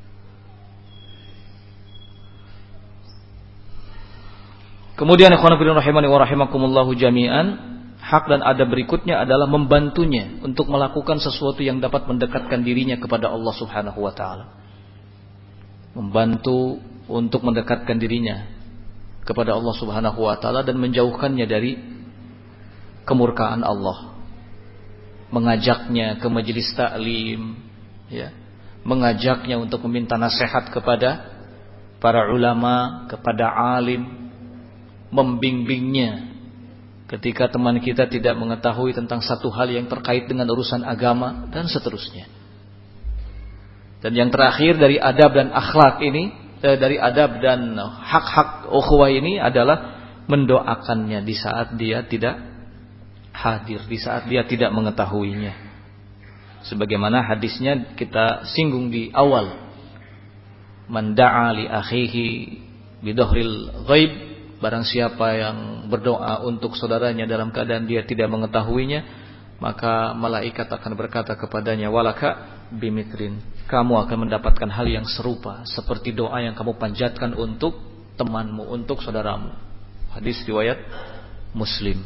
Kemudian ikhwan fillah rahimani wa rahimakumullah jami'an, hak dan adab berikutnya adalah membantunya untuk melakukan sesuatu yang dapat mendekatkan dirinya kepada Allah Subhanahu wa taala. Membantu untuk mendekatkan dirinya kepada Allah Subhanahu wa taala dan menjauhkannya dari kemurkaan Allah. Mengajaknya ke majelis taklim, ya. Mengajaknya untuk meminta nasihat kepada para ulama, kepada alim, membimbingnya ketika teman kita tidak mengetahui tentang satu hal yang terkait dengan urusan agama, dan seterusnya. Dan yang terakhir dari adab dan akhlak ini, dari adab dan hak-hak ukhuwah ini adalah mendoakannya di saat dia tidak hadir, di saat dia tidak mengetahuinya. Sebagaimana hadisnya kita singgung di awal, Man da'a li akhihi bidhahril ghaib, barang siapa yang berdoa untuk saudaranya dalam keadaan dia tidak mengetahuinya, maka malaikat akan berkata kepadanya, walaka bimitrin, kamu akan mendapatkan hal yang serupa seperti doa yang kamu panjatkan untuk temanmu, untuk saudaramu. Hadis riwayat Muslim.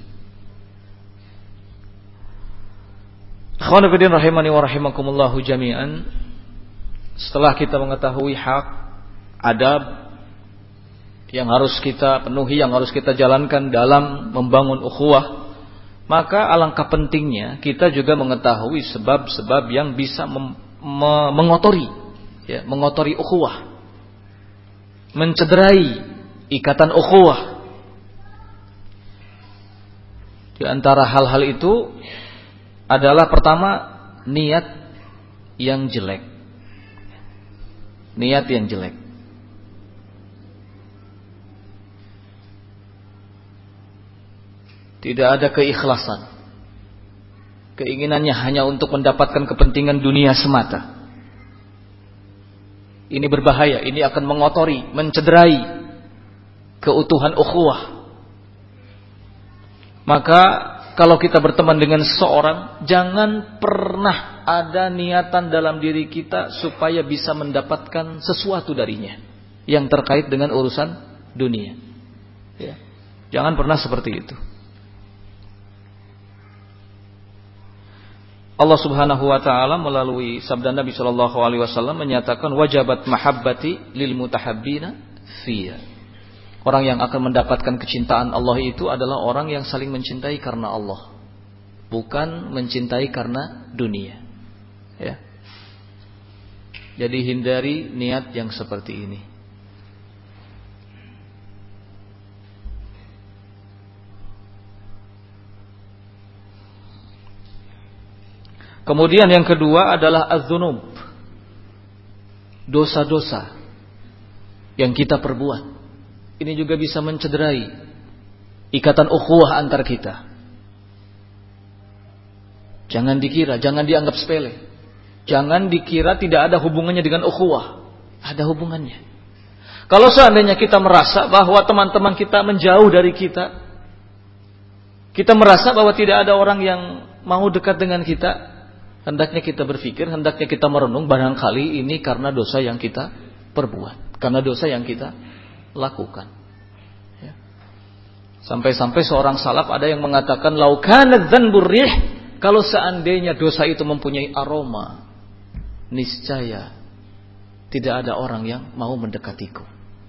Ikhwanu fillah rahimani wa rahimakumullahu jami'an. Setelah kita mengetahui hak, adab yang harus kita penuhi, yang harus kita jalankan dalam membangun ukhuwah, maka alangkah pentingnya kita juga mengetahui sebab-sebab yang bisa mengotori, ya, mengotori ukhuwah, mencederai ikatan ukhuwah. Di antara hal-hal itu adalah pertama, niat yang jelek. Niat yang jelek. Tidak ada keikhlasan. Keinginannya hanya untuk mendapatkan kepentingan dunia semata. Ini berbahaya, ini akan mengotori, mencederai keutuhan ukhuwah. Maka kalau kita berteman dengan seseorang, jangan pernah ada niatan dalam diri kita supaya bisa mendapatkan sesuatu darinya yang terkait dengan urusan dunia. Ya. Jangan pernah seperti itu. Allah Subhanahu wa taala melalui sabda Nabi sallallahu alaihi wasallam menyatakan, wajabat mahabbati lil mutahabbina fiyya. Orang yang akan mendapatkan kecintaan Allah itu adalah orang yang saling mencintai karena Allah, bukan mencintai karena dunia. Ya. Jadi hindari niat yang seperti ini. Kemudian yang kedua adalah az-dzunub, dosa-dosa yang kita perbuat. Ini juga bisa mencederai ikatan ukhuwah antar kita. Jangan dikira, jangan dianggap sepele. Jangan dikira tidak ada hubungannya dengan ukhuwah. Ada hubungannya. Kalau seandainya kita merasa bahwa teman-teman kita menjauh dari kita, kita merasa bahwa tidak ada orang yang mau dekat dengan kita, hendaknya kita berpikir, hendaknya kita merenung, barangkali ini karena dosa yang kita perbuat, karena dosa yang kita lakukan. Ya. Sampai-sampai seorang salaf ada yang mengatakan, lau kana dzanbu rih, kalau seandainya dosa itu mempunyai aroma, niscaya tidak ada orang yang mau mendekatiku.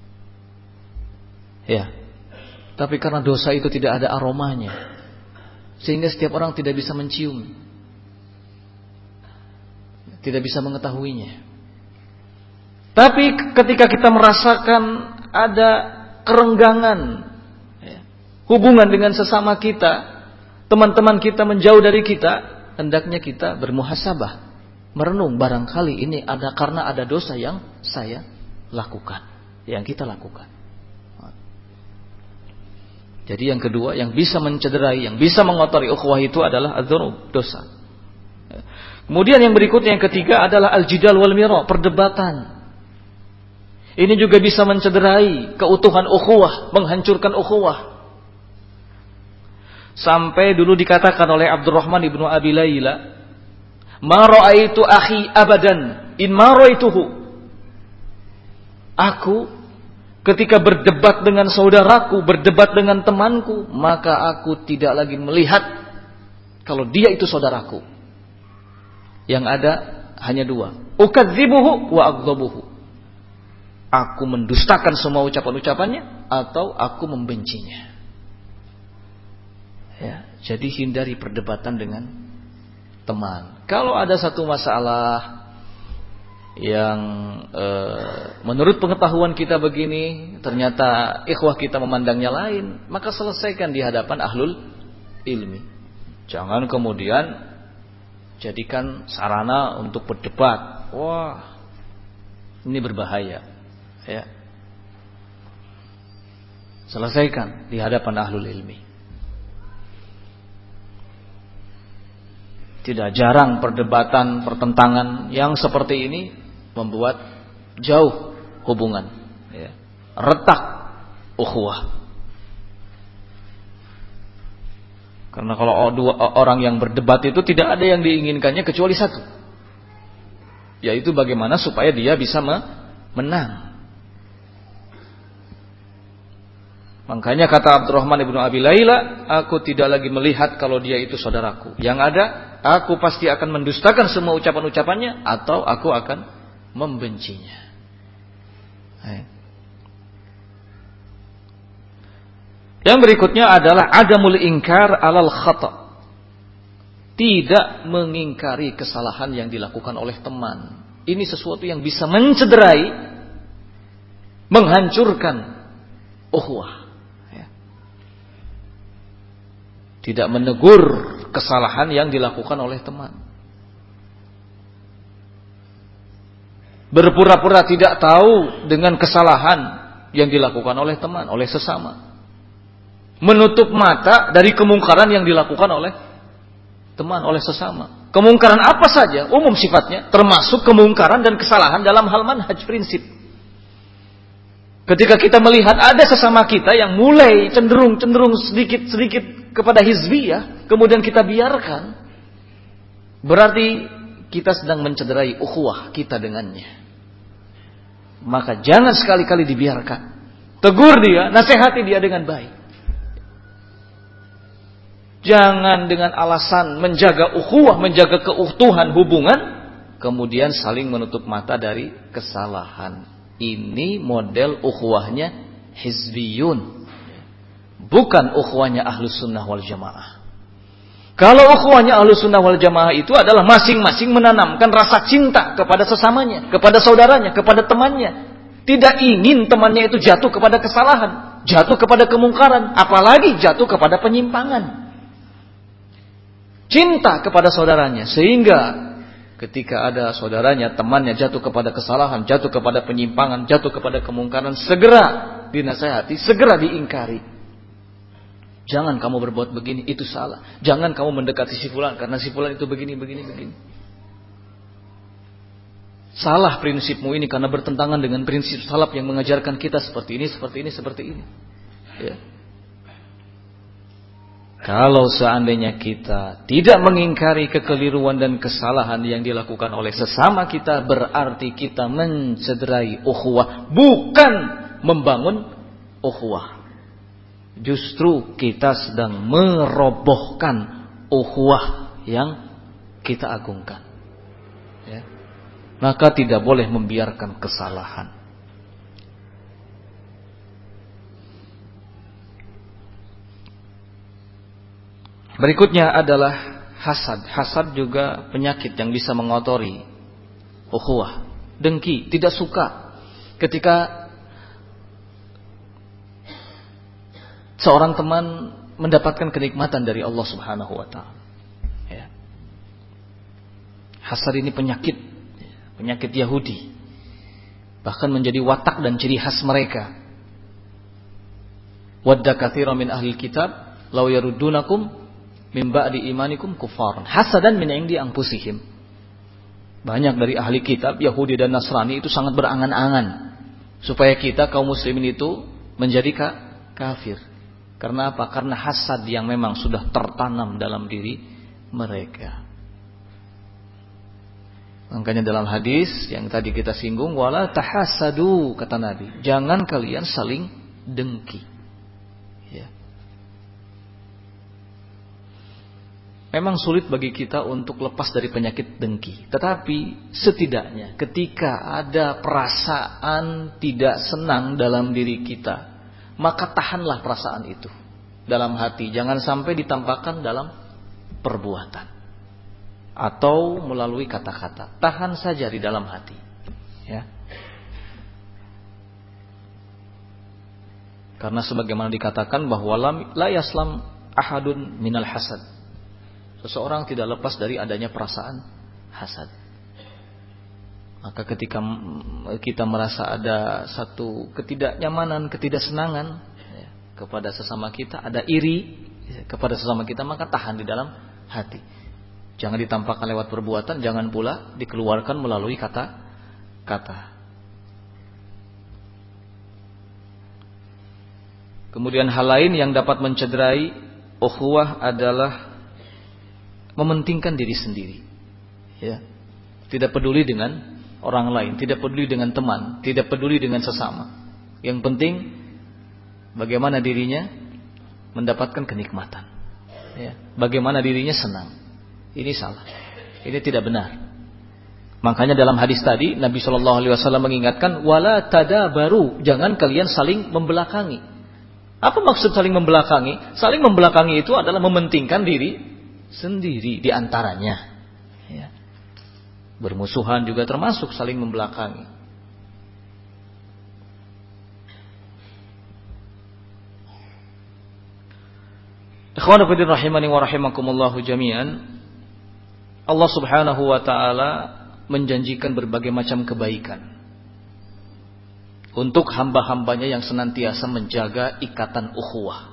Ya. Tapi karena dosa itu tidak ada aromanya, sehingga setiap orang tidak bisa mencium, tidak bisa mengetahuinya. Tapi ketika kita merasakan ada kerenggangan, ya, hubungan dengan sesama kita, teman-teman kita menjauh dari kita, hendaknya kita bermuhasabah, merenung, barangkali ini ada karena ada dosa yang saya lakukan, yang kita lakukan. Jadi yang kedua, yang bisa mencederai, yang bisa mengotori ukhuwah itu adalah adzunub, dosa. Kemudian yang berikutnya, yang ketiga adalah al-jidal wal mira, perdebatan. Ini juga bisa mencederai keutuhan ukhuwah, menghancurkan ukhuwah. Sampai dulu dikatakan oleh Abdurrahman ibnu Abi Layla, ma ra'aitu akhi abadan in ma ra'aituhu. Aku ketika berdebat dengan saudaraku, berdebat dengan temanku, maka aku tidak lagi melihat kalau dia itu saudaraku. Yang ada hanya dua, ukadzibuhu wa aghdhabuhu. Aku mendustakan semua ucapan-ucapannya atau aku membencinya. Ya, jadi hindari perdebatan dengan teman. Kalau ada satu masalah yang menurut pengetahuan kita begini, ternyata ikhwah kita memandangnya lain, maka selesaikan di hadapan ahlul ilmi. Jangan kemudian jadikan sarana untuk berdebat. Wah, ini berbahaya. Ya. Selesaikan di hadapan ahlul ilmi. Tidak jarang perdebatan, pertentangan yang seperti ini membuat jauh hubungan, ya. Retak ukhuwah. Karena kalau dua orang yang berdebat itu tidak ada yang diinginkannya kecuali satu, yaitu bagaimana supaya dia bisa menang. Makanya kata Abdurrahman ibnu Abi Laila, aku tidak lagi melihat kalau dia itu saudaraku. Yang ada, aku pasti akan mendustakan semua ucapan-ucapannya atau aku akan membencinya. Yang berikutnya adalah adamul ingkar alal khata'. Tidak mengingkari kesalahan yang dilakukan oleh teman. Ini sesuatu yang bisa mencederai, menghancurkan ukhuwah. Tidak menegur kesalahan yang dilakukan oleh teman. Berpura-pura tidak tahu dengan kesalahan yang dilakukan oleh teman, oleh sesama. Menutup mata dari kemungkaran yang dilakukan oleh teman, oleh sesama. Kemungkaran apa saja, umum sifatnya, termasuk kemungkaran dan kesalahan dalam hal manhaj prinsip. Ketika kita melihat ada sesama kita yang mulai cenderung sedikit kepada hizbiyah, kemudian kita biarkan, berarti kita sedang mencederai ukhuwah kita dengannya. Maka jangan sekali-kali dibiarkan. Tegur dia, nasihati dia dengan baik. Jangan dengan alasan menjaga ukhuwah, menjaga keutuhan hubungan, kemudian saling menutup mata dari kesalahan. Ini model ukhuwahnya hizbiyun, bukan ukhuwahnya ahlus sunnah wal jamaah. Kalau ukhuwahnya ahlus sunnah wal jamaah itu adalah masing-masing menanamkan rasa cinta kepada sesamanya, kepada saudaranya, kepada temannya. Tidak ingin temannya itu jatuh kepada kesalahan, jatuh kepada kemungkaran, apalagi jatuh kepada penyimpangan. Cinta kepada saudaranya, sehingga ketika ada saudaranya, temannya jatuh kepada kesalahan, jatuh kepada penyimpangan, jatuh kepada kemungkaran, segera dinasihati, segera diingkari. Jangan kamu berbuat begini, itu salah. Jangan kamu mendekati si fulan karena si fulan itu begini. Salah prinsipmu ini karena bertentangan dengan prinsip salaf yang mengajarkan kita seperti ini. Ya. Kalau seandainya kita tidak mengingkari kekeliruan dan kesalahan yang dilakukan oleh sesama kita, berarti kita mencederai ukhuwah, bukan membangun ukhuwah. Justru kita sedang merobohkan ukhuwah yang kita agungkan. Ya. Maka tidak boleh membiarkan kesalahan. Berikutnya adalah hasad. Hasad juga penyakit yang bisa mengotori ukhuwah. Dengki, tidak suka ketika seorang teman mendapatkan kenikmatan dari Allah Subhanahu wa taala. Ya. Hasad ini penyakit Yahudi. Bahkan menjadi watak dan ciri khas mereka. Wadda katsiran min ahlil kitab law yaruddunakum min ba'di imanikum kufaran hasadan min indi anfusihim. Banyak dari ahli kitab Yahudi dan Nasrani itu sangat berangan-angan supaya kita kaum muslimin itu menjadi kafir. Karena apa? Karena hasad yang memang sudah tertanam dalam diri mereka. Makanya dalam hadis yang tadi kita singgung, wala tahasadu, kata Nabi, jangan kalian saling dengki. Ya. Memang sulit bagi kita untuk lepas dari penyakit dengki. Tetapi setidaknya ketika ada perasaan tidak senang dalam diri kita, maka tahanlah perasaan itu dalam hati. Jangan sampai ditampakkan dalam perbuatan atau melalui kata-kata. Tahan saja di dalam hati. Ya. Karena sebagaimana dikatakan bahwa la yaslam ahadun minal hasad. Seseorang tidak lepas dari adanya perasaan hasad. Maka ketika kita merasa ada satu ketidaknyamanan, ketidaksenangan ya, kepada sesama kita, ada iri ya, kepada sesama kita, maka tahan di dalam hati. Jangan ditampakkan lewat perbuatan, jangan pula dikeluarkan melalui kata-kata. Kemudian hal lain yang dapat mencederai ukhuwah adalah mementingkan diri sendiri. Ya. Tidak peduli dengan orang lain, tidak peduli dengan teman, tidak peduli dengan sesama. Yang penting bagaimana dirinya mendapatkan kenikmatan. Ya. Bagaimana dirinya senang. Ini salah. Ini tidak benar. Makanya dalam hadis tadi Nabi SAW mengingatkan wala tadabaru, jangan kalian saling membelakangi. Apa maksud saling membelakangi? Saling membelakangi itu adalah mementingkan diri sendiri di antaranya. Ya. Bermusuhan juga termasuk saling membelakangi. Ikhwan fillah rahimani wa rahimakumullah jami'an. Allah Subhanahu wa taala menjanjikan berbagai macam kebaikan untuk hamba-hambanya yang senantiasa menjaga ikatan ukhuwah.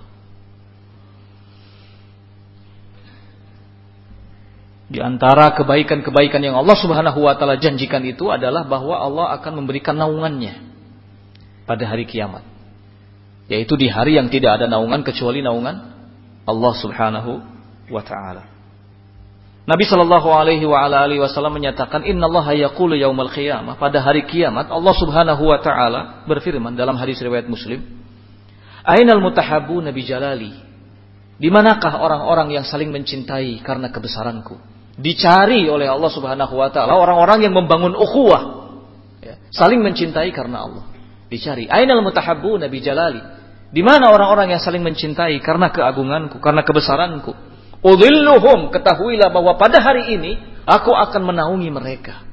Di antara kebaikan-kebaikan yang Allah Subhanahu wa taala janjikan itu adalah bahwa Allah akan memberikan naungannya pada hari kiamat. Yaitu di hari yang tidak ada naungan kecuali naungan Allah Subhanahu wa taala. Nabi sallallahu alaihi wasallam menyatakan innallaha yaqulu yaumal qiyamah, pada hari kiamat Allah Subhanahu wa taala berfirman dalam hadis riwayat Muslim, ainal mutahabbuna bi jalali, di manakah orang-orang yang saling mencintai karena kebesaranku? Dicari oleh Allah Subhanahu wa taala orang-orang yang membangun ukhuwah, ya, saling mencintai karena Allah. Dicari ainal mutahabbuna bi jalali, di mana orang-orang yang saling mencintai karena keagunganku, karena kebesaranku? Udhilluhum, ketahuilah bahwa pada hari ini aku akan menaungi mereka.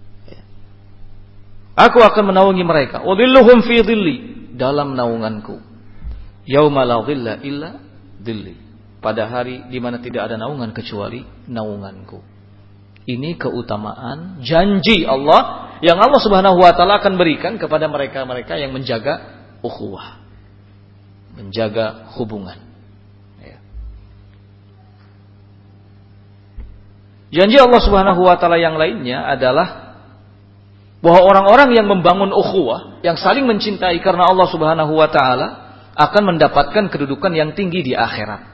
Aku akan menaungi mereka. Udhilluhum fi dhilli, dalam naunganku. Yauma la dhilla illa dhilli, pada hari di mana tidak ada naungan kecuali naunganku. Ini keutamaan janji Allah yang Allah Subhanahu wa taala akan berikan kepada mereka-mereka yang menjaga ukhuwah, menjaga hubungan. Janji Allah Subhanahu wa taala yang lainnya adalah bahwa orang-orang yang membangun ukhuwah, yang saling mencintai karena Allah Subhanahu wa taala, akan mendapatkan kedudukan yang tinggi di akhirat.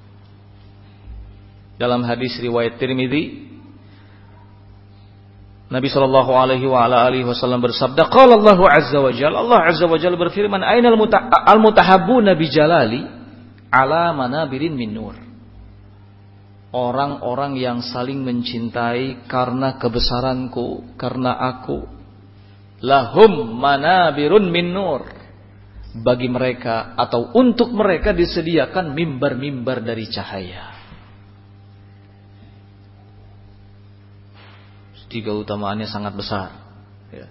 Dalam hadis riwayat Tirmidzi, Nabi sallallahu alaihi wasallam bersabda, qala Allahu azza wa jalla, Allah azza wa jalla berfirman, ainal mutahabbuna bi jalali ala manabirin min nur. Orang-orang yang saling mencintai karena kebesaranku, karena aku. Lahum manabirun min nur. Bagi mereka atau untuk mereka disediakan mimbar-mimbar dari cahaya. Tiga utamaannya sangat besar. Ya.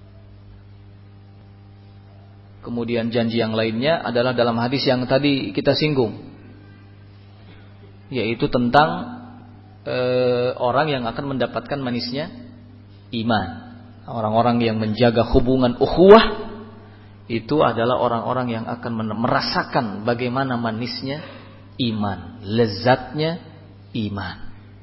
Kemudian janji yang lainnya adalah dalam hadis yang tadi kita singgung, yaitu tentang orang yang akan mendapatkan manisnya iman. Orang-orang yang menjaga hubungan ukhuwah itu adalah orang-orang yang akan merasakan bagaimana manisnya iman, lezatnya iman.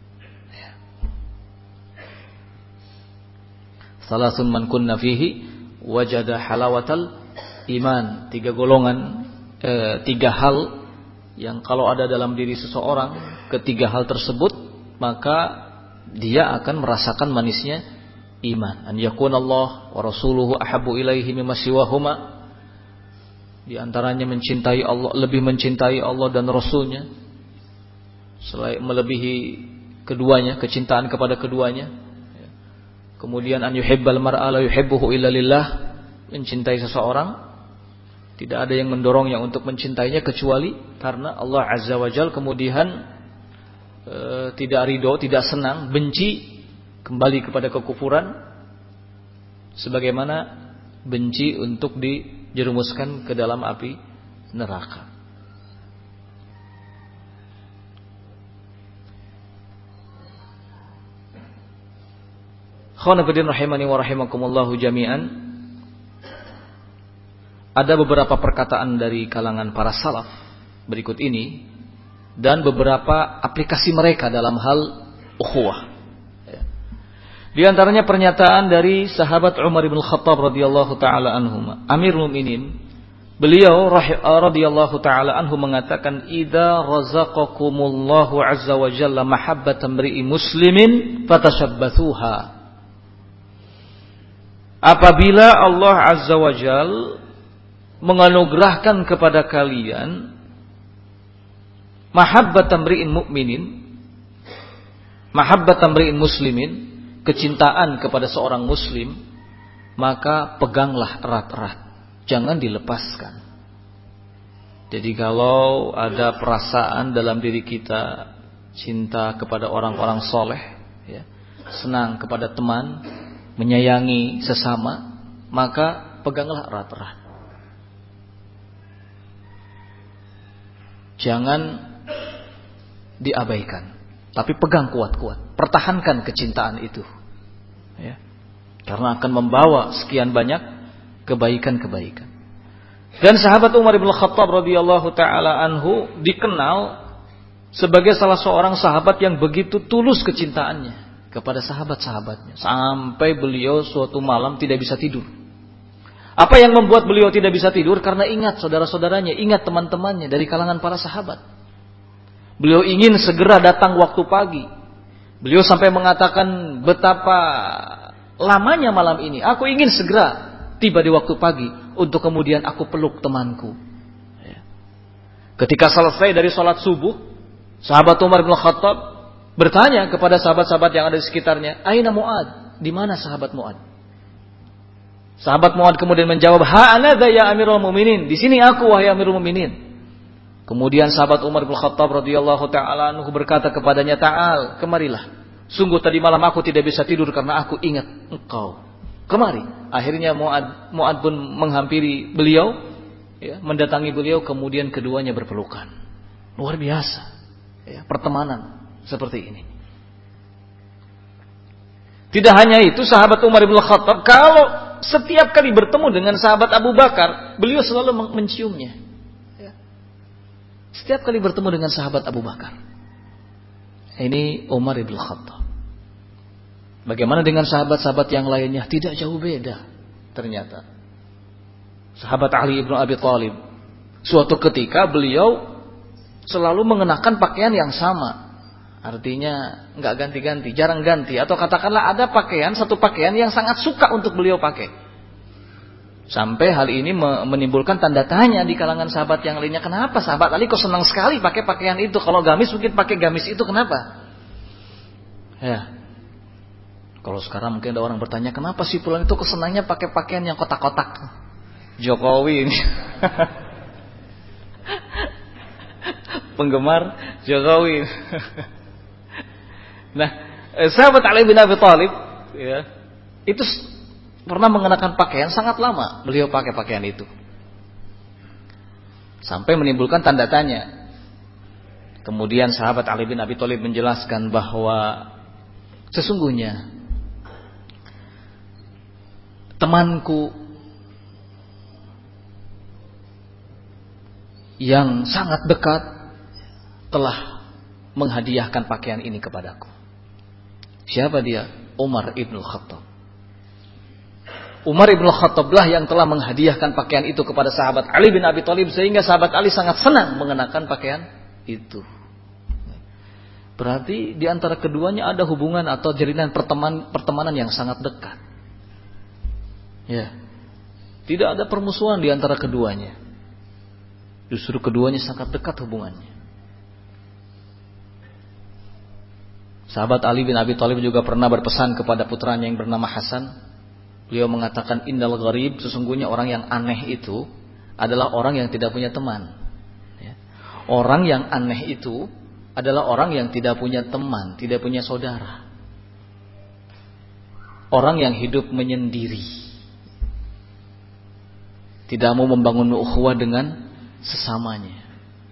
Salasun man kunna fihi wajada halawatal iman. Tiga golongan, tiga hal yang kalau ada dalam diri seseorang, ketiga hal tersebut, maka dia akan merasakan manisnya iman. An yakunallah wa rasuluhu ahabbu ilaihi mimma siwahuma. Di antaranya mencintai Allah, lebih mencintai Allah dan Rasulnya, selain melebihi keduanya, kecintaan kepada keduanya. Kemudian an yuhibbal mar'a la yuhibbuhu illa lillah, mencintai seseorang tidak ada yang mendorongnya untuk mencintainya kecuali karena Allah Azza wa Jalla. Kemudian tidak ridho, tidak senang, benci, kembali kepada kekufuran, sebagaimana benci untuk dijerumuskan ke dalam api neraka. Khawanafiddin rahimani wa rahimakumullahu jami'an. Ada beberapa perkataan dari kalangan para salaf berikut ini dan beberapa aplikasi mereka dalam hal ukhuwah. Di antaranya pernyataan dari sahabat Umar bin Khattab radhiyallahu taala anhuma, Amirul Mukminin, Beliau radhiyallahu taala anhu mengatakan, "Idza razaqakumullahu azza wa jalla mahabbatan mri'in muslimin fatashabbathuha." Apabila Allah azza wa jalla menganugerahkan kepada kalian mahabbatan mri'in mu'minin, mahabbatan mri'in muslimin, kecintaan kepada seorang muslim, maka peganglah erat-erat, jangan dilepaskan. Jadi kalau ada perasaan dalam diri kita cinta kepada orang-orang soleh, ya, senang kepada teman, menyayangi sesama, maka peganglah erat-erat. Jangan diabaikan, tapi pegang kuat-kuat, pertahankan kecintaan itu, ya, karena akan membawa sekian banyak kebaikan-kebaikan. Dan sahabat Umar bin Khattab radhiyallahu taala anhu dikenal sebagai salah seorang sahabat yang begitu tulus kecintaannya kepada sahabat-sahabatnya, sampai beliau suatu malam tidak bisa tidur. Apa yang membuat beliau tidak bisa tidur? Karena ingat saudara-saudaranya, ingat teman-temannya dari kalangan para sahabat. Beliau ingin segera datang waktu pagi. Beliau sampai mengatakan, betapa lamanya malam ini, aku ingin segera tiba di waktu pagi untuk kemudian aku peluk temanku. Ketika selesai dari sholat subuh, sahabat Umar bin Khattab bertanya kepada sahabat-sahabat yang ada di sekitarnya, "Aina Mu'ad? Di mana sahabat Mu'ad?" Sahabat Mu'ad kemudian menjawab, "Ha anadza ya Amirul Mukminin, di sini aku wahai Amirul Mukminin." Kemudian sahabat Umar bin Khattab radhiyallahu taala anhu berkata kepadanya, "Ta'al, kemarilah. Sungguh tadi malam aku tidak bisa tidur karena aku ingat engkau. Kemari." Akhirnya Mu'ad pun menghampiri beliau, ya, mendatangi beliau, kemudian keduanya berpelukan. Luar biasa, ya, pertemanan seperti ini. Tidak hanya itu, sahabat Umar bin Khattab kalau setiap kali bertemu dengan sahabat Abu Bakar, beliau selalu menciumnya. Ya. Setiap kali bertemu dengan sahabat Abu Bakar. Ini Umar bin Khattab. Bagaimana dengan sahabat-sahabat yang lainnya? Tidak jauh beda ternyata. Sahabat Ali ibn Abi Thalib, suatu ketika beliau selalu mengenakan pakaian yang sama. Artinya nggak ganti-ganti, jarang ganti, atau katakanlah ada pakaian, satu pakaian yang sangat suka untuk beliau pakai. Sampai hal ini menimbulkan tanda tanya di kalangan sahabat yang lainnya, kenapa sahabat Ali kok senang sekali pakai pakaian itu? Kalau gamis mungkin pakai gamis itu, kenapa? Ya. Kalau sekarang mungkin ada orang bertanya, kenapa si fulan itu kesenangnya pakai pakaian yang kotak-kotak? Jokowi ini. Penggemar Jokowi. Nah, sahabat Ali bin Abi Thalib, ya, itu pernah mengenakan pakaian sangat lama. Beliau pakai pakaian itu sampai menimbulkan tanda tanya. Kemudian sahabat Ali bin Abi Thalib menjelaskan bahwa sesungguhnya temanku yang sangat dekat telah menghadiahkan pakaian ini kepadaku. Siapa dia? Umar ibn Khattab. Umar ibn Khattab lah yang telah menghadiahkan pakaian itu kepada sahabat Ali bin Abi Thalib, sehingga sahabat Ali sangat senang mengenakan pakaian itu. Berarti di antara keduanya ada hubungan atau jalinan pertemanan yang sangat dekat. Ya. Tidak ada permusuhan di antara keduanya. Justru keduanya sangat dekat hubungannya. Sahabat Ali bin Abi Thalib juga pernah berpesan kepada putranya yang bernama Hasan. Beliau mengatakan, innal gharib, sesungguhnya orang yang aneh itu adalah orang yang tidak punya teman. Ya. Orang yang aneh itu adalah orang yang tidak punya teman, tidak punya saudara. Orang yang hidup menyendiri, tidak mau membangun ukhuwah dengan sesamanya.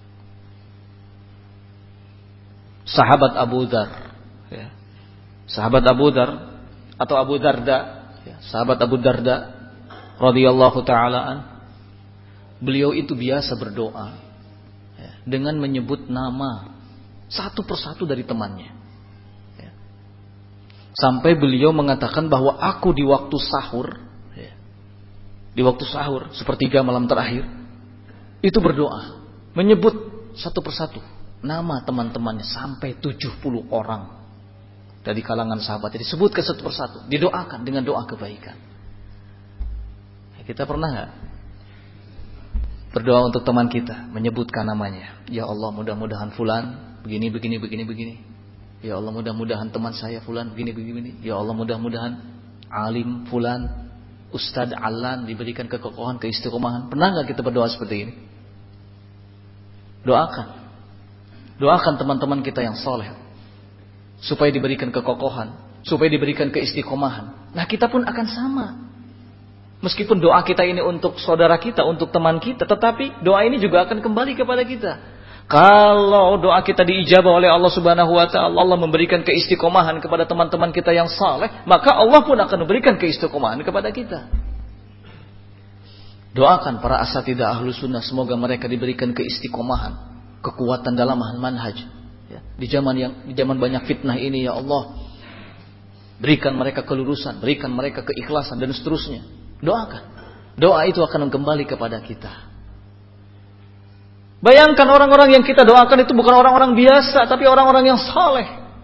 Sahabat Abu Dzar, ya. Sahabat Abu Dzar atau Abu Darda, ya. Sahabat Abu Darda radhiyallahu taala, beliau itu biasa berdoa, ya, dengan menyebut nama satu persatu dari temannya, ya. Sampai beliau mengatakan bahwa aku di waktu sahur, ya, di waktu sahur sepertiga malam terakhir, itu berdoa, menyebut satu persatu nama teman-temannya sampai 70 orang dari kalangan sahabat. Jadi sebutkan satu persatu, didoakan dengan doa kebaikan. Kita pernah nggak berdoa untuk teman kita, menyebutkan namanya? Ya Allah, mudah-mudahan fulan begini. Ya Allah, mudah-mudahan teman saya fulan begini. Ya Allah, mudah-mudahan alim fulan, Ustadz Alan diberikan kekokohan, keistiqomahan. Pernah nggak kita berdoa seperti ini? Doakan teman-teman kita yang soleh supaya diberikan kekokohan, supaya diberikan keistiqomahan. Nah, kita pun akan sama. Meskipun doa kita ini untuk saudara kita, untuk teman kita, tetapi doa ini juga akan kembali kepada kita. Kalau doa kita diijabah oleh Allah Subhanahu wa taala, Allah memberikan keistiqomahan kepada teman-teman kita yang saleh, maka Allah pun akan memberikan keistiqomahan kepada kita. Doakan para asatidzah ahlu sunnah, semoga mereka diberikan keistiqomahan, kekuatan dalam manhaj. Di zaman banyak fitnah ini, ya Allah, berikan mereka kelurusan, berikan mereka keikhlasan dan seterusnya. Doakan. Doa itu akan kembali kepada kita. Bayangkan orang-orang yang kita doakan itu bukan orang-orang biasa, tapi orang-orang yang saleh.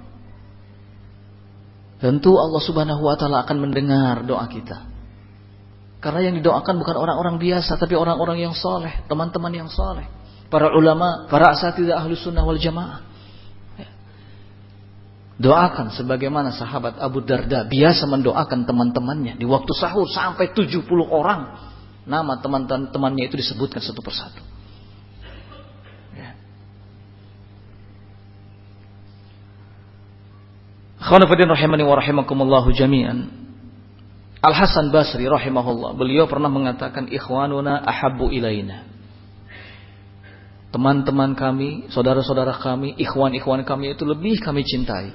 Tentu Allah Subhanahu wa taala akan mendengar doa kita. Karena yang didoakan bukan orang-orang biasa, tapi orang-orang yang saleh, teman-teman yang saleh, para ulama, para asatidzah ahlu sunnah wal jamaah. Doakan sebagaimana sahabat Abu Darda biasa mendoakan teman-temannya di waktu sahur sampai 70 orang. Nama teman-temannya itu disebutkan satu persatu. Khawanafuddin rahimani wa rahimakumullahu jami'an. Al-Hasan Basri rahimahullah, beliau pernah mengatakan, ikhwanuna ahabbu ilaina. Teman-teman kami, saudara-saudara kami, ikhwan-ikhwan kami itu lebih kami cintai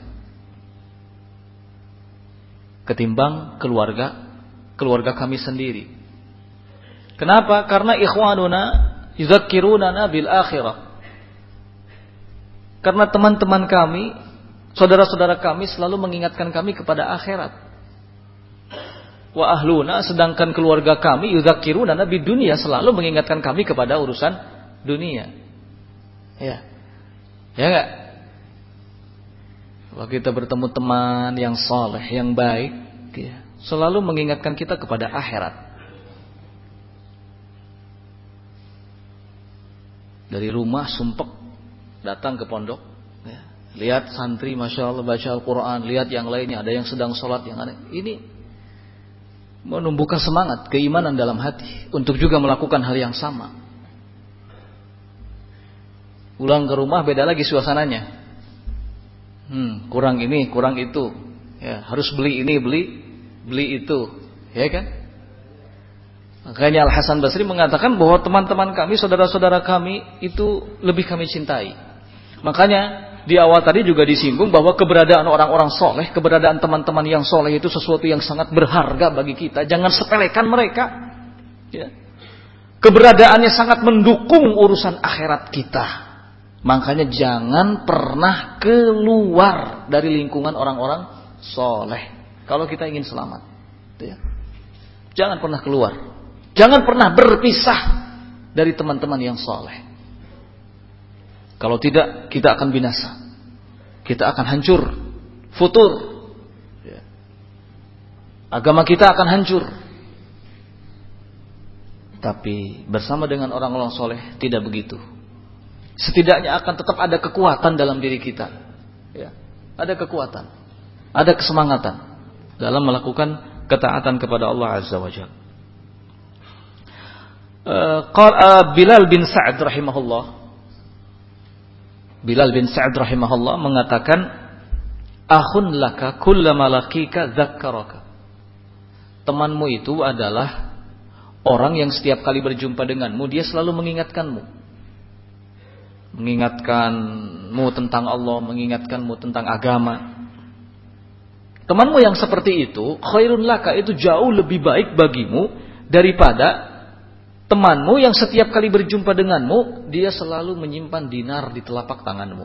ketimbang keluarga kami sendiri. Kenapa? Karena ikhwanuna yuzakkirunana bil akhirah. Karena teman-teman kami, saudara-saudara kami selalu mengingatkan kami kepada akhirat. Wa ahluna, sedangkan keluarga kami yuzakkirunana bid dunya, selalu mengingatkan kami kepada urusan dunia. Ya. Ya enggak? Kalau kita bertemu teman yang saleh, yang baik, ya, selalu mengingatkan kita kepada akhirat. Dari rumah sumpek datang ke pondok, ya. Lihat santri Masya Allah baca Al-Quran, lihat yang lainnya, ada yang sedang sholat, yang ada. Ini menumbuhkan semangat, keimanan dalam hati untuk juga melakukan hal yang sama. Pulang ke rumah beda lagi suasananya. Kurang ini, kurang itu. Ya, harus beli ini, beli itu. Ya kan? Makanya Al-Hasan Basri mengatakan bahwa teman-teman kami, saudara-saudara kami itu lebih kami cintai. Makanya di awal tadi juga disinggung bahwa keberadaan orang-orang soleh, keberadaan teman-teman yang soleh itu sesuatu yang sangat berharga bagi kita. Jangan sepelekan mereka. Ya. Keberadaannya sangat mendukung urusan akhirat kita. Makanya jangan pernah keluar dari lingkungan orang-orang soleh kalau kita ingin selamat. Ya. Jangan pernah keluar. Jangan pernah berpisah dari teman-teman yang soleh. Kalau tidak, kita akan binasa. Kita akan hancur, futur. Ya. Agama kita akan hancur. Tapi bersama dengan orang-orang soleh tidak begitu. Setidaknya akan tetap ada kekuatan dalam diri kita. Ya. Ada kekuatan, ada kesemangatan dalam melakukan ketaatan kepada Allah Azza wa Jalla. Bilal bin Sa'ad rahimahullah mengatakan, akhun laka kullama laqika dzakkaraka. Temanmu itu adalah orang yang setiap kali berjumpa denganmu dia selalu mengingatkanmu tentang Allah, mengingatkanmu tentang agama. Temanmu yang seperti itu khairun laka, itu jauh lebih baik bagimu daripada temanmu yang setiap kali berjumpa denganmu dia selalu menyimpan dinar di telapak tanganmu.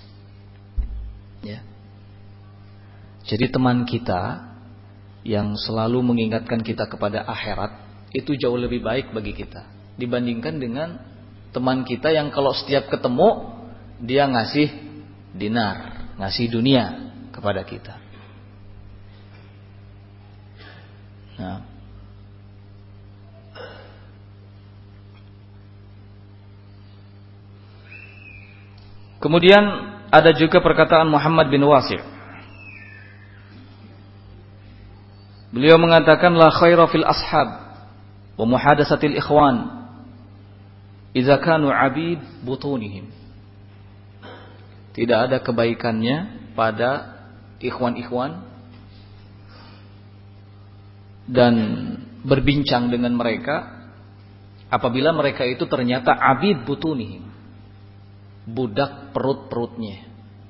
Ya. Jadi teman kita yang selalu mengingatkan kita kepada akhirat itu jauh lebih baik bagi kita dibandingkan dengan Teman kita yang kalau setiap ketemu dia ngasih dinar, ngasih dunia kepada kita. Nah, kemudian ada juga perkataan Muhammad bin Wasi'. Beliau mengatakan la khaira fil ashab wa muhadatsatil ikhwan idza kanu abid butunihim. Tidak ada kebaikannya pada ikhwan-ikhwan dan berbincang dengan mereka apabila mereka itu ternyata abid butunihim, budak perut-perutnya.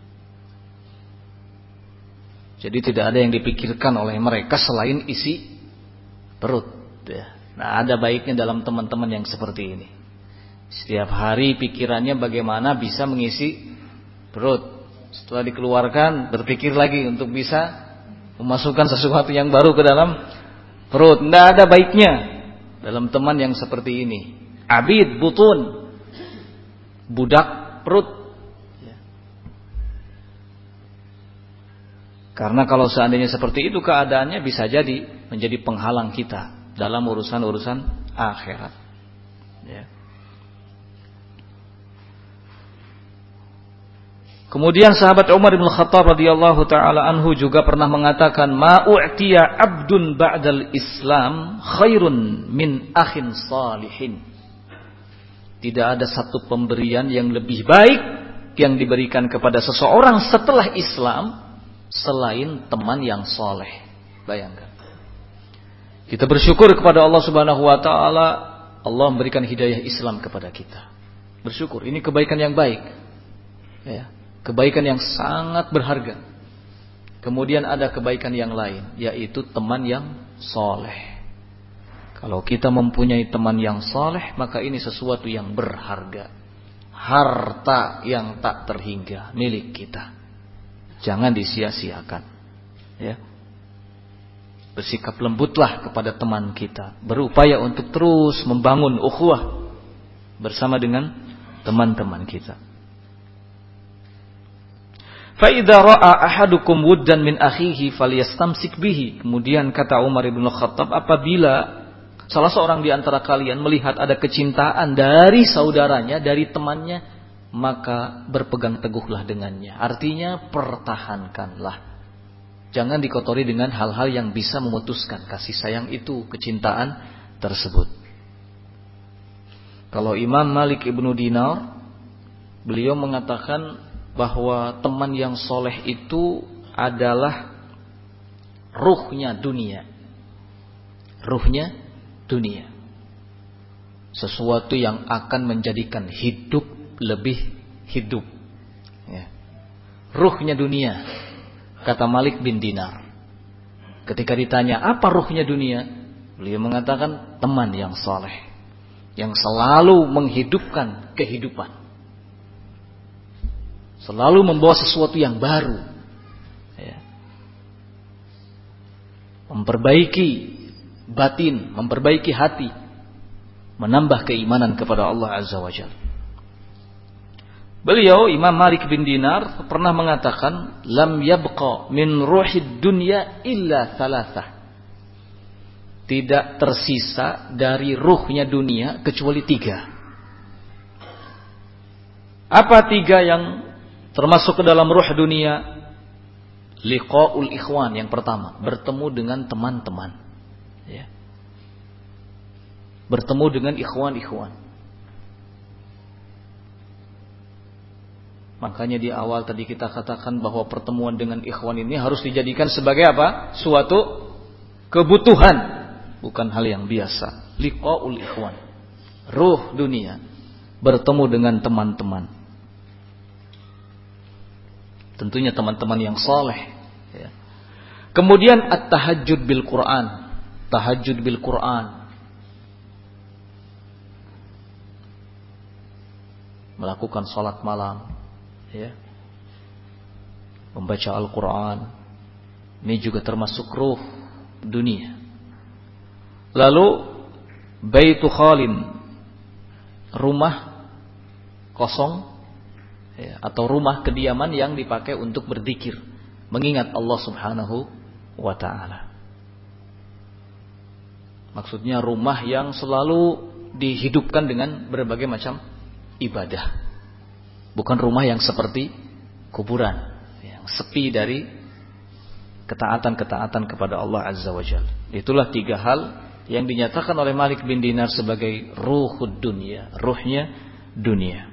Jadi tidak ada yang dipikirkan oleh mereka selain isi perut. Nah, ada baiknya dalam teman-teman yang seperti ini. Setiap hari pikirannya bagaimana bisa mengisi perut. Setelah dikeluarkan berpikir lagi untuk bisa memasukkan sesuatu yang baru ke dalam perut. Tidak ada baiknya dalam teman yang seperti ini. Abid butun, budak perut. Karena kalau seandainya seperti itu keadaannya bisa jadi menjadi penghalang kita dalam urusan-urusan akhirat. Ya. Kemudian sahabat Umar bin Khattab radhiyallahu taala anhu juga pernah mengatakan, "Ma u'tiya 'abdun ba'dal Islam khairun min akhin salihin." Tidak ada satu pemberian yang lebih baik yang diberikan kepada seseorang setelah Islam selain teman yang soleh. Bayangkan. Kita bersyukur kepada Allah Subhanahu wa taala, Allah memberikan hidayah Islam kepada kita. Bersyukur, ini kebaikan yang baik. Ya, kebaikan yang sangat berharga. Kemudian ada kebaikan yang lain, yaitu teman yang soleh. Kalau kita mempunyai teman yang soleh, maka ini sesuatu yang berharga. Harta yang tak terhingga milik kita. Jangan disia-siakan. Ya. Bersikap lembutlah kepada teman kita. Berupaya untuk terus membangun ukhuwah bersama dengan teman-teman kita. Fa idza ra'a ahadukum wuddan min akhihi falyastamsik bihi. Kemudian kata Umar bin Khattab, apabila salah seorang di antara kalian melihat ada kecintaan dari saudaranya, dari temannya, maka berpegang teguhlah dengannya. Artinya pertahankanlah. Jangan dikotori dengan hal-hal yang bisa memutuskan kasih sayang itu, kecintaan tersebut. Kalau Imam Malik ibnu Dinar, beliau mengatakan bahwa teman yang soleh itu adalah ruhnya dunia. Ruhnya dunia. Sesuatu yang akan menjadikan hidup lebih hidup. Ya. Ruhnya dunia, kata Malik bin Dinar. Ketika ditanya apa ruhnya dunia, beliau mengatakan teman yang soleh, yang selalu menghidupkan kehidupan, selalu membawa sesuatu yang baru, ya. Memperbaiki batin, memperbaiki hati, menambah keimanan kepada Allah Azza wa Jalla. Beliau Imam Malik bin Dinar pernah mengatakan, lam yabqa min ruhid dunya illa thalathah. Tidak tersisa dari ruhnya dunia kecuali 3. Apa 3 yang termasuk ke dalam ruh dunia? Liqaul ikhwan, yang pertama, bertemu dengan teman-teman. Ya. Bertemu dengan ikhwan-ikhwan. Makanya di awal tadi kita katakan bahwa pertemuan dengan ikhwan ini harus dijadikan sebagai apa? Suatu kebutuhan, bukan hal yang biasa. Liqaul ikhwan, ruh dunia, bertemu dengan teman-teman. Tentunya teman-teman yang soleh. Ya. Kemudian at-tahajjud bil Quran, tahajud bil Quran, melakukan salat malam. Ya. Membaca Al-Quran, ini juga termasuk ruh dunia. Lalu Baitu Khalin, rumah kosong, ya, atau rumah kediaman yang dipakai untuk berzikir, mengingat Allah Subhanahu wa ta'ala. Maksudnya rumah yang selalu dihidupkan dengan berbagai macam ibadah. Bukan rumah yang seperti kuburan, yang sepi dari ketaatan-ketaatan kepada Allah Azza wa Jalla. Itulah 3 hal yang dinyatakan oleh Malik bin Dinar sebagai ruhud dunia, ruhnya dunia.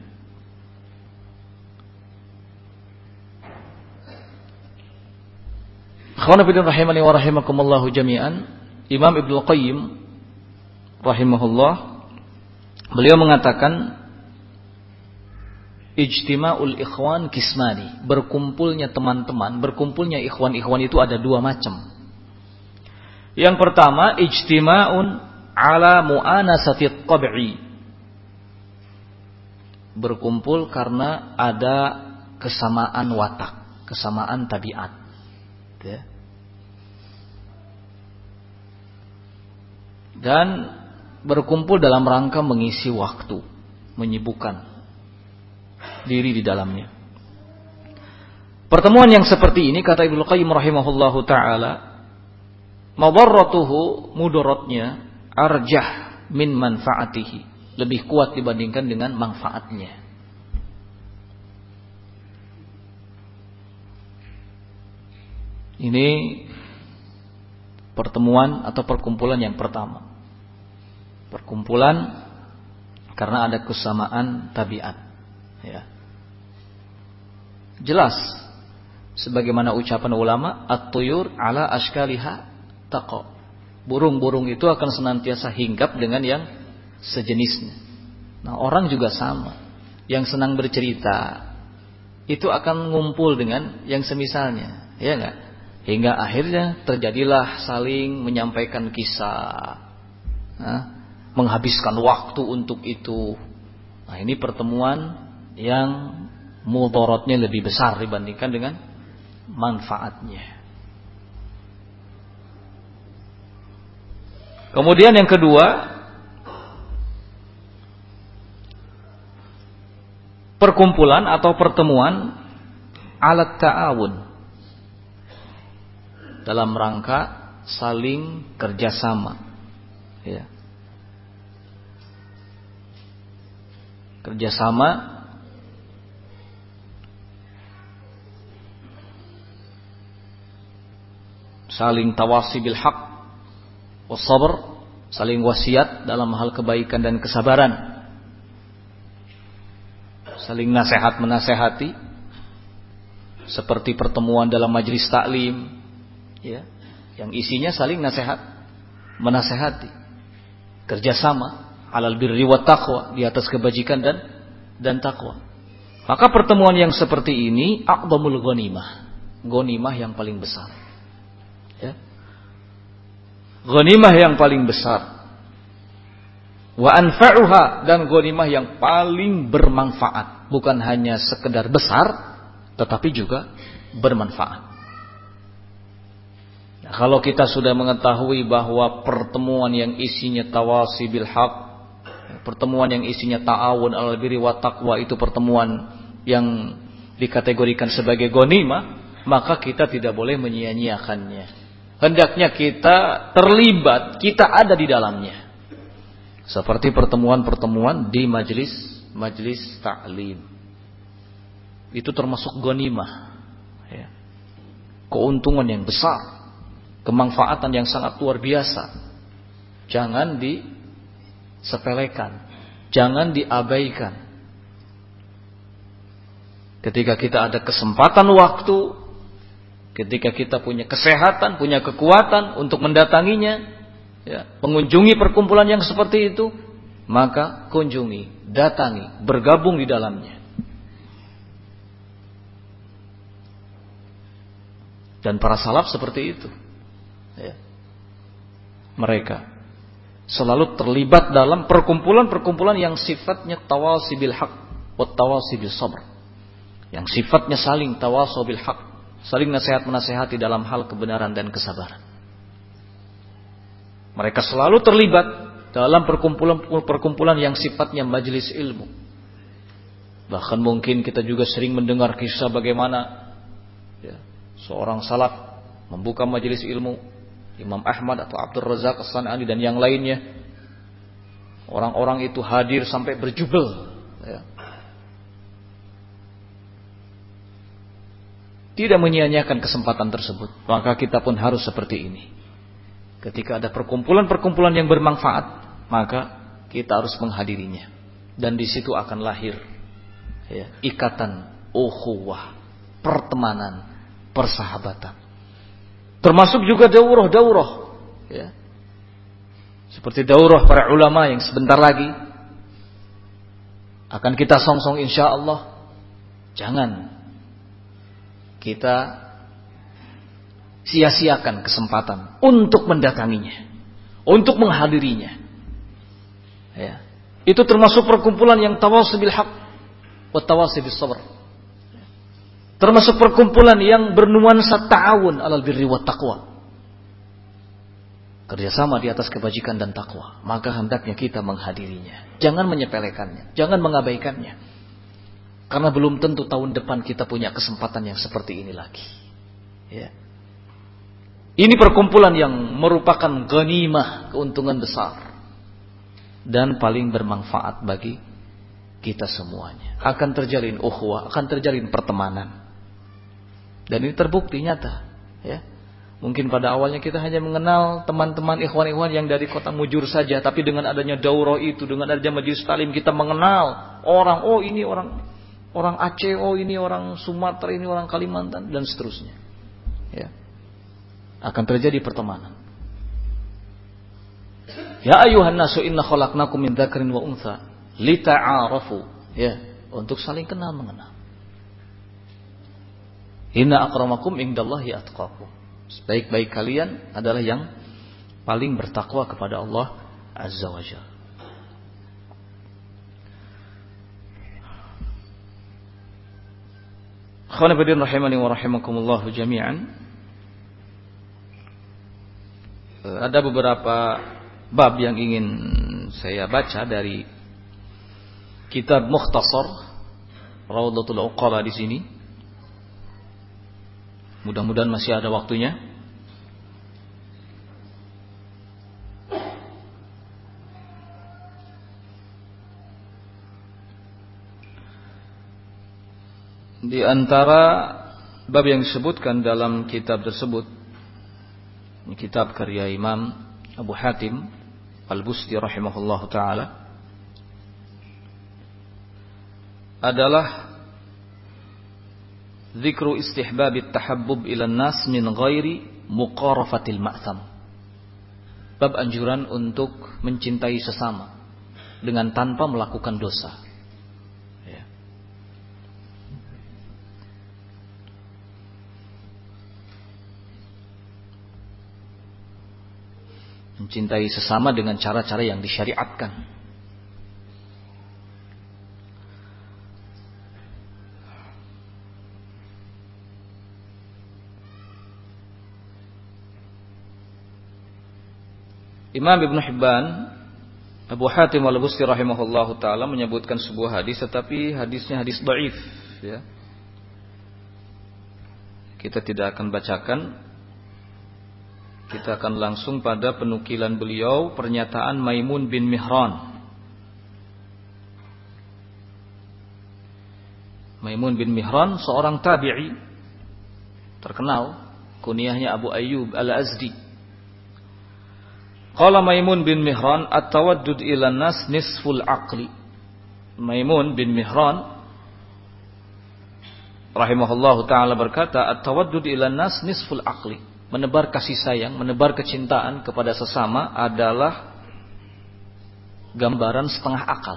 Akhwana fillah rahimani wa rahimakumullahu jami'an. Imam Ibnu Qayyim rahimahullah, beliau mengatakan ijtima'ul ikhwan kismani, berkumpulnya teman-teman, berkumpulnya ikhwan-ikhwan itu ada 2 macam. Yang pertama, ijtima'un ala mu'anasati tab'i, berkumpul karena ada kesamaan watak, kesamaan tabiat, ya. Dan berkumpul dalam rangka mengisi waktu, menyibukkan diri di dalamnya. Pertemuan yang seperti ini, kata Ibnu Qayyim rahimahullahu ta'ala, madarratuhu, mudaratnya, arjah min manfaatihi, lebih kuat dibandingkan dengan manfaatnya. Ini pertemuan atau perkumpulan yang pertama. Perkumpulan karena ada kesamaan tabiat, ya. Jelas sebagaimana ucapan ulama, at-tuyur ala ashkaliha taqa. Burung-burung itu akan senantiasa hinggap dengan yang sejenisnya. Nah, orang juga sama. Yang senang bercerita itu akan ngumpul dengan yang semisalnya, ya enggak? Hingga akhirnya terjadilah saling menyampaikan kisah, menghabiskan waktu untuk itu. Nah, ini pertemuan yang mudaratnya lebih besar dibandingkan dengan manfaatnya. Kemudian yang kedua, perkumpulan atau pertemuan alat ta'awun, dalam rangka saling kerjasama, ya. Kerjasama saling tawasi bil haq wasabr, saling wasiat dalam hal kebaikan dan kesabaran, saling nasihat menasehati, seperti pertemuan dalam majelis taklim, ya, yang isinya saling nasihat menasehati, kerjasama alal birri wat taqwa, di atas kebajikan dan takwa. Maka pertemuan yang seperti ini a'dhamul ghanimah, ghanimah yang paling besar, ya. Ghanimah yang paling besar. Wa anfa'uha, dan ghanimah yang paling bermanfaat, bukan hanya sekedar besar tetapi juga bermanfaat. Nah, kalau kita sudah mengetahui bahwa pertemuan yang isinya tawasi bil haq, pertemuan yang isinya ta'awun 'alal birri wat taqwa, itu pertemuan yang dikategorikan sebagai ghanimah, maka kita tidak boleh menyia-nyiakannya. Hendaknya kita terlibat, kita ada di dalamnya. Seperti pertemuan-pertemuan di majelis ta'lim. Itu termasuk ghanimah, ya. Keuntungan yang besar, kemanfaatan yang sangat luar biasa. Jangan disepelekan, jangan diabaikan. Ketika kita ada kesempatan waktu, ketika kita punya kesehatan, punya kekuatan untuk mendatanginya, ya, mengunjungi perkumpulan yang seperti itu, maka kunjungi, datangi, bergabung di dalamnya. Dan para salaf seperti itu, ya. Mereka selalu terlibat dalam perkumpulan-perkumpulan yang sifatnya tawasi bil haq wa tawasi bil sabr, yang sifatnya saling tawasi bil haq, saling nasihat menasihati dalam hal kebenaran dan kesabaran. Mereka selalu terlibat dalam perkumpulan yang sifatnya majelis ilmu, Bahkan mungkin kita juga sering mendengar kisah bagaimana ya, seorang salaf membuka majelis ilmu, Imam Ahmad atau Abdul Razak As-San'ani dan yang lainnya. Orang-orang itu hadir sampai berjubel ya. Tidak menyia-nyiakan kesempatan tersebut. Maka kita pun harus seperti ini. Ketika ada perkumpulan-perkumpulan yang bermanfaat, maka kita harus menghadirinya. Dan di situ akan lahir ya, ikatan ukhuwah, pertemanan, persahabatan. Termasuk juga daurah-daurah ya. Seperti daurah para ulama yang sebentar lagi akan kita songsong insyaallah. Jangan kita sia-siakan kesempatan untuk mendatanginya, untuk menghadirinya ya. Itu termasuk perkumpulan yang tawasi bil haq wa tawasi bis sabr. Termasuk perkumpulan yang bernuansa ta'awun 'alal birri wat taqwa. Kerjasama di atas kebajikan dan takwa. Maka hendaknya kita menghadirinya. Jangan menyepelekannya, jangan mengabaikannya. Karena belum tentu tahun depan kita punya kesempatan yang seperti ini lagi. Ya. Ini perkumpulan yang merupakan ghanimah, keuntungan besar. Dan paling bermanfaat bagi kita semuanya. Akan terjalin ukhuwah, akan terjalin pertemanan. Dan ini terbukti nyata. Ya. Mungkin pada awalnya kita hanya mengenal teman-teman ikhwan-ikhwan yang dari kota Mujur saja. Tapi dengan adanya daurah itu, dengan adanya majelis talim, kita mengenal orang. Oh ini orang Aceh, oh ini orang Sumatera, ini orang Kalimantan, dan seterusnya. Ya. Akan terjadi pertemanan. Ya ayuhan nasu inna khalaqnakum min dzakarin wa untha lita'arafu. Ya, untuk saling kenal mengenal. Inna akramakum indallahi atqakum. Sebaik-baik kalian adalah yang paling bertakwa kepada Allah Azza wa Jalla. Khana bidin rahimani wa rahimakumullah jami'an. Ada beberapa bab yang ingin saya baca dari kitab Mukhtasar Rawdatul Uqala di sini. Mudah-mudahan masih ada waktunya. Di antara bab yang disebutkan dalam kitab tersebut, ini kitab karya Imam Abu Hatim Al-Busti rahimahullahu taala, adalah zikru istihbabit tahabbub ilan nas min ghairi muqarafatil ma'tham. Bab anjuran untuk mencintai sesama dengan tanpa melakukan dosa. Ya. Mencintai sesama dengan cara-cara yang disyariatkan. Imam Ibn Hibban Abu Hatim Al-Busti rahimahullahu ta'ala menyebutkan sebuah hadis, tetapi hadisnya hadis dhaif ya. Kita tidak akan bacakan. Kita akan langsung pada penukilan beliau, pernyataan Maimun bin Mihran. Maimun bin Mihran seorang tabi'i terkenal, kunyahnya Abu Ayyub Al-Azdi. Qala Maimun bin Mihran, at-tawaddud ila nas nisful aqli. Maimun bin Mihran rahimahullahu ta'ala berkata, at-tawaddud ila nas nisful aqli. Menebar kasih sayang, menebar kecintaan kepada sesama adalah gambaran setengah akal.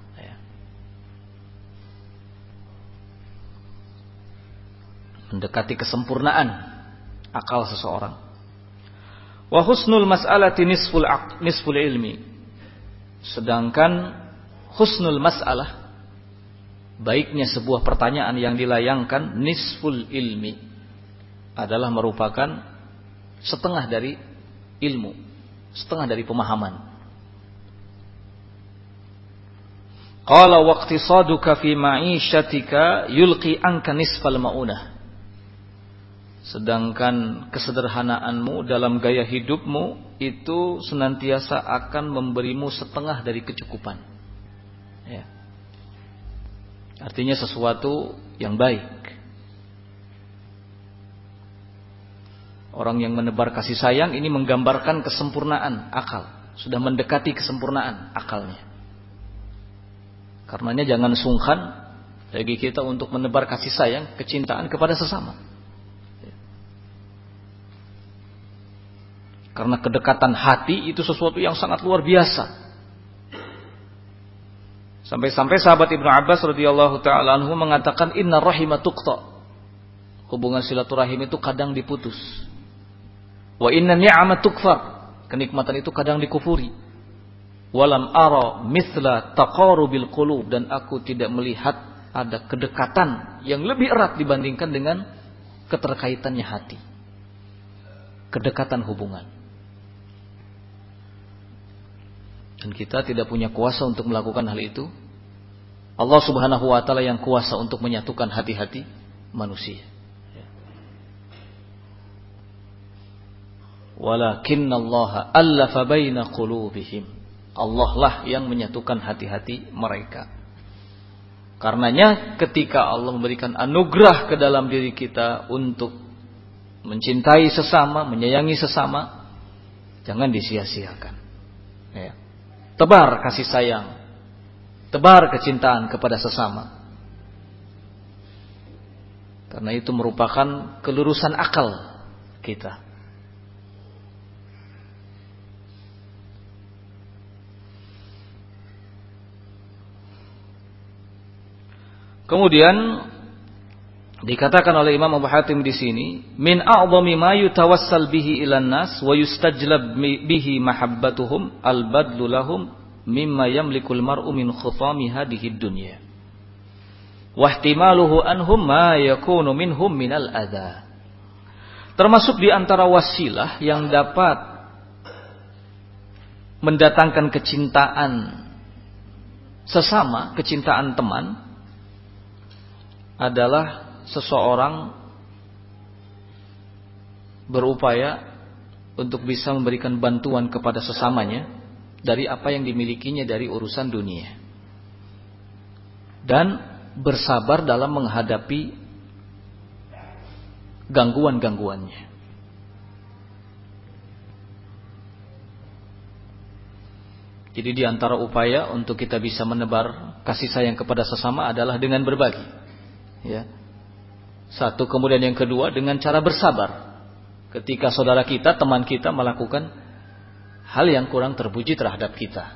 Mendekati kesempurnaan akal seseorang. Wa husnul mas'alati nisful ilmi. Sedangkan husnul mas'alah, baiknya sebuah pertanyaan yang dilayangkan, nisful ilmi, adalah merupakan setengah dari ilmu, setengah dari pemahaman. Qala waqtisaduka fi ma'isyatika yulqi anka nisfal ma'unah. Sedangkan kesederhanaanmu dalam gaya hidupmu itu senantiasa akan memberimu setengah dari kecukupan. Ya. Artinya sesuatu yang baik. Orang yang menebar kasih sayang ini menggambarkan kesempurnaan akal. Sudah mendekati kesempurnaan akalnya. Karenanya jangan sungkan bagi kita untuk menebar kasih sayang, kecintaan kepada sesama. Karena kedekatan hati itu sesuatu yang sangat luar biasa. Sampai-sampai sahabat Ibnu Abbas radhiyallahu taala anhu mengatakan inna rahima tuqta. Hubungan silaturahim itu kadang diputus. Wa inna ni'ama tukfar. Kenikmatan itu kadang dikufuri. Walam ara mithla taqarubil qulub, dan aku tidak melihat ada kedekatan yang lebih erat dibandingkan dengan keterkaitannya hati. Kedekatan hubungan. Dan kita tidak punya kuasa untuk melakukan hal itu. Allah Subhanahu wa taala yang kuasa untuk menyatukan hati-hati manusia. Walakinnallaha allafa baina qulubihim. Allah lah yang menyatukan hati-hati mereka. Karenanya ketika Allah memberikan anugerah ke dalam diri kita untuk mencintai sesama, menyayangi sesama, jangan disia-siakan. Ya. Tebar kasih sayang, tebar kecintaan kepada sesama. Karena itu merupakan kelurusan akal kita. Kemudian dikatakan oleh Imam Abu Hatim di sini, min a'dhami ma yutawassal bihi ilan nas wa yustajlab bihi mahabbatuhum al-badlu lahum mimma yamlikul mar'u min khutami hadhihi dunya. Wa ihtimaluhu anhum ma yakunu minhum minal adha. Termasuk di antara wasilah yang dapat mendatangkan kecintaan sesama, kecintaan teman, adalah seseorang berupaya untuk bisa memberikan bantuan kepada sesamanya dari apa yang dimilikinya dari urusan dunia, dan bersabar dalam menghadapi gangguan-gangguannya. Jadi di antara upaya untuk kita bisa menebar kasih sayang kepada sesama adalah dengan berbagi. Ya. Satu, kemudian yang kedua dengan cara bersabar ketika saudara kita, teman kita melakukan hal yang kurang terpuji terhadap kita.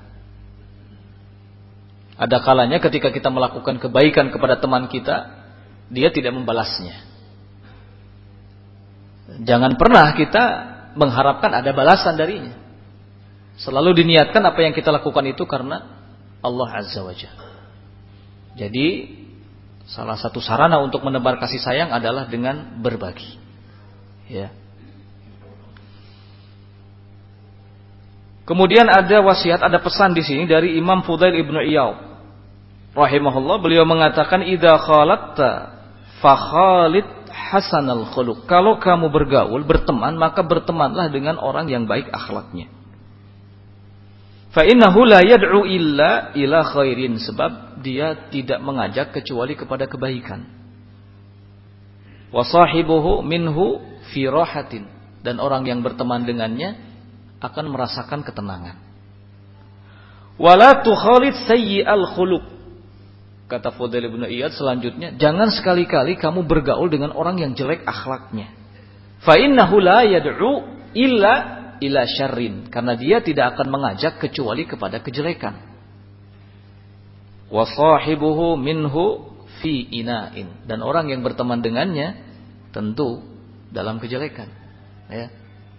Ada kalanya ketika kita melakukan kebaikan kepada teman kita, dia tidak membalasnya. Jangan pernah kita mengharapkan ada balasan darinya. Selalu diniatkan apa yang kita lakukan itu karena Allah Azza wa Jalla. Jadi salah satu sarana untuk menebar kasih sayang adalah dengan berbagi. Ya. Kemudian ada wasiat, ada pesan di sini dari Imam Fudail ibnu Iyad rahimahullah. Beliau mengatakan, "Idza khalatta fa khalid hasanal khuluq." Kalau kamu bergaul, berteman, maka bertemanlah dengan orang yang baik akhlaknya. Fa innahu la yad'u illa ila khairin, sebab dia tidak mengajak kecuali kepada kebaikan. Wa sahibuhu minhu fi rahatin, dan orang yang berteman dengannya akan merasakan ketenangan. Wala tukhalid sayyi'al khuluq. Kata Fudail bin Iyad selanjutnya, jangan sekali-kali kamu bergaul dengan orang yang jelek akhlaknya. Fa innahu la yad'u illa ila syarrin, karena dia tidak akan mengajak kecuali kepada kejelekan. Wa sahibuhu minhu fi ina'in, dan orang yang berteman dengannya tentu dalam kejelekan. Ya.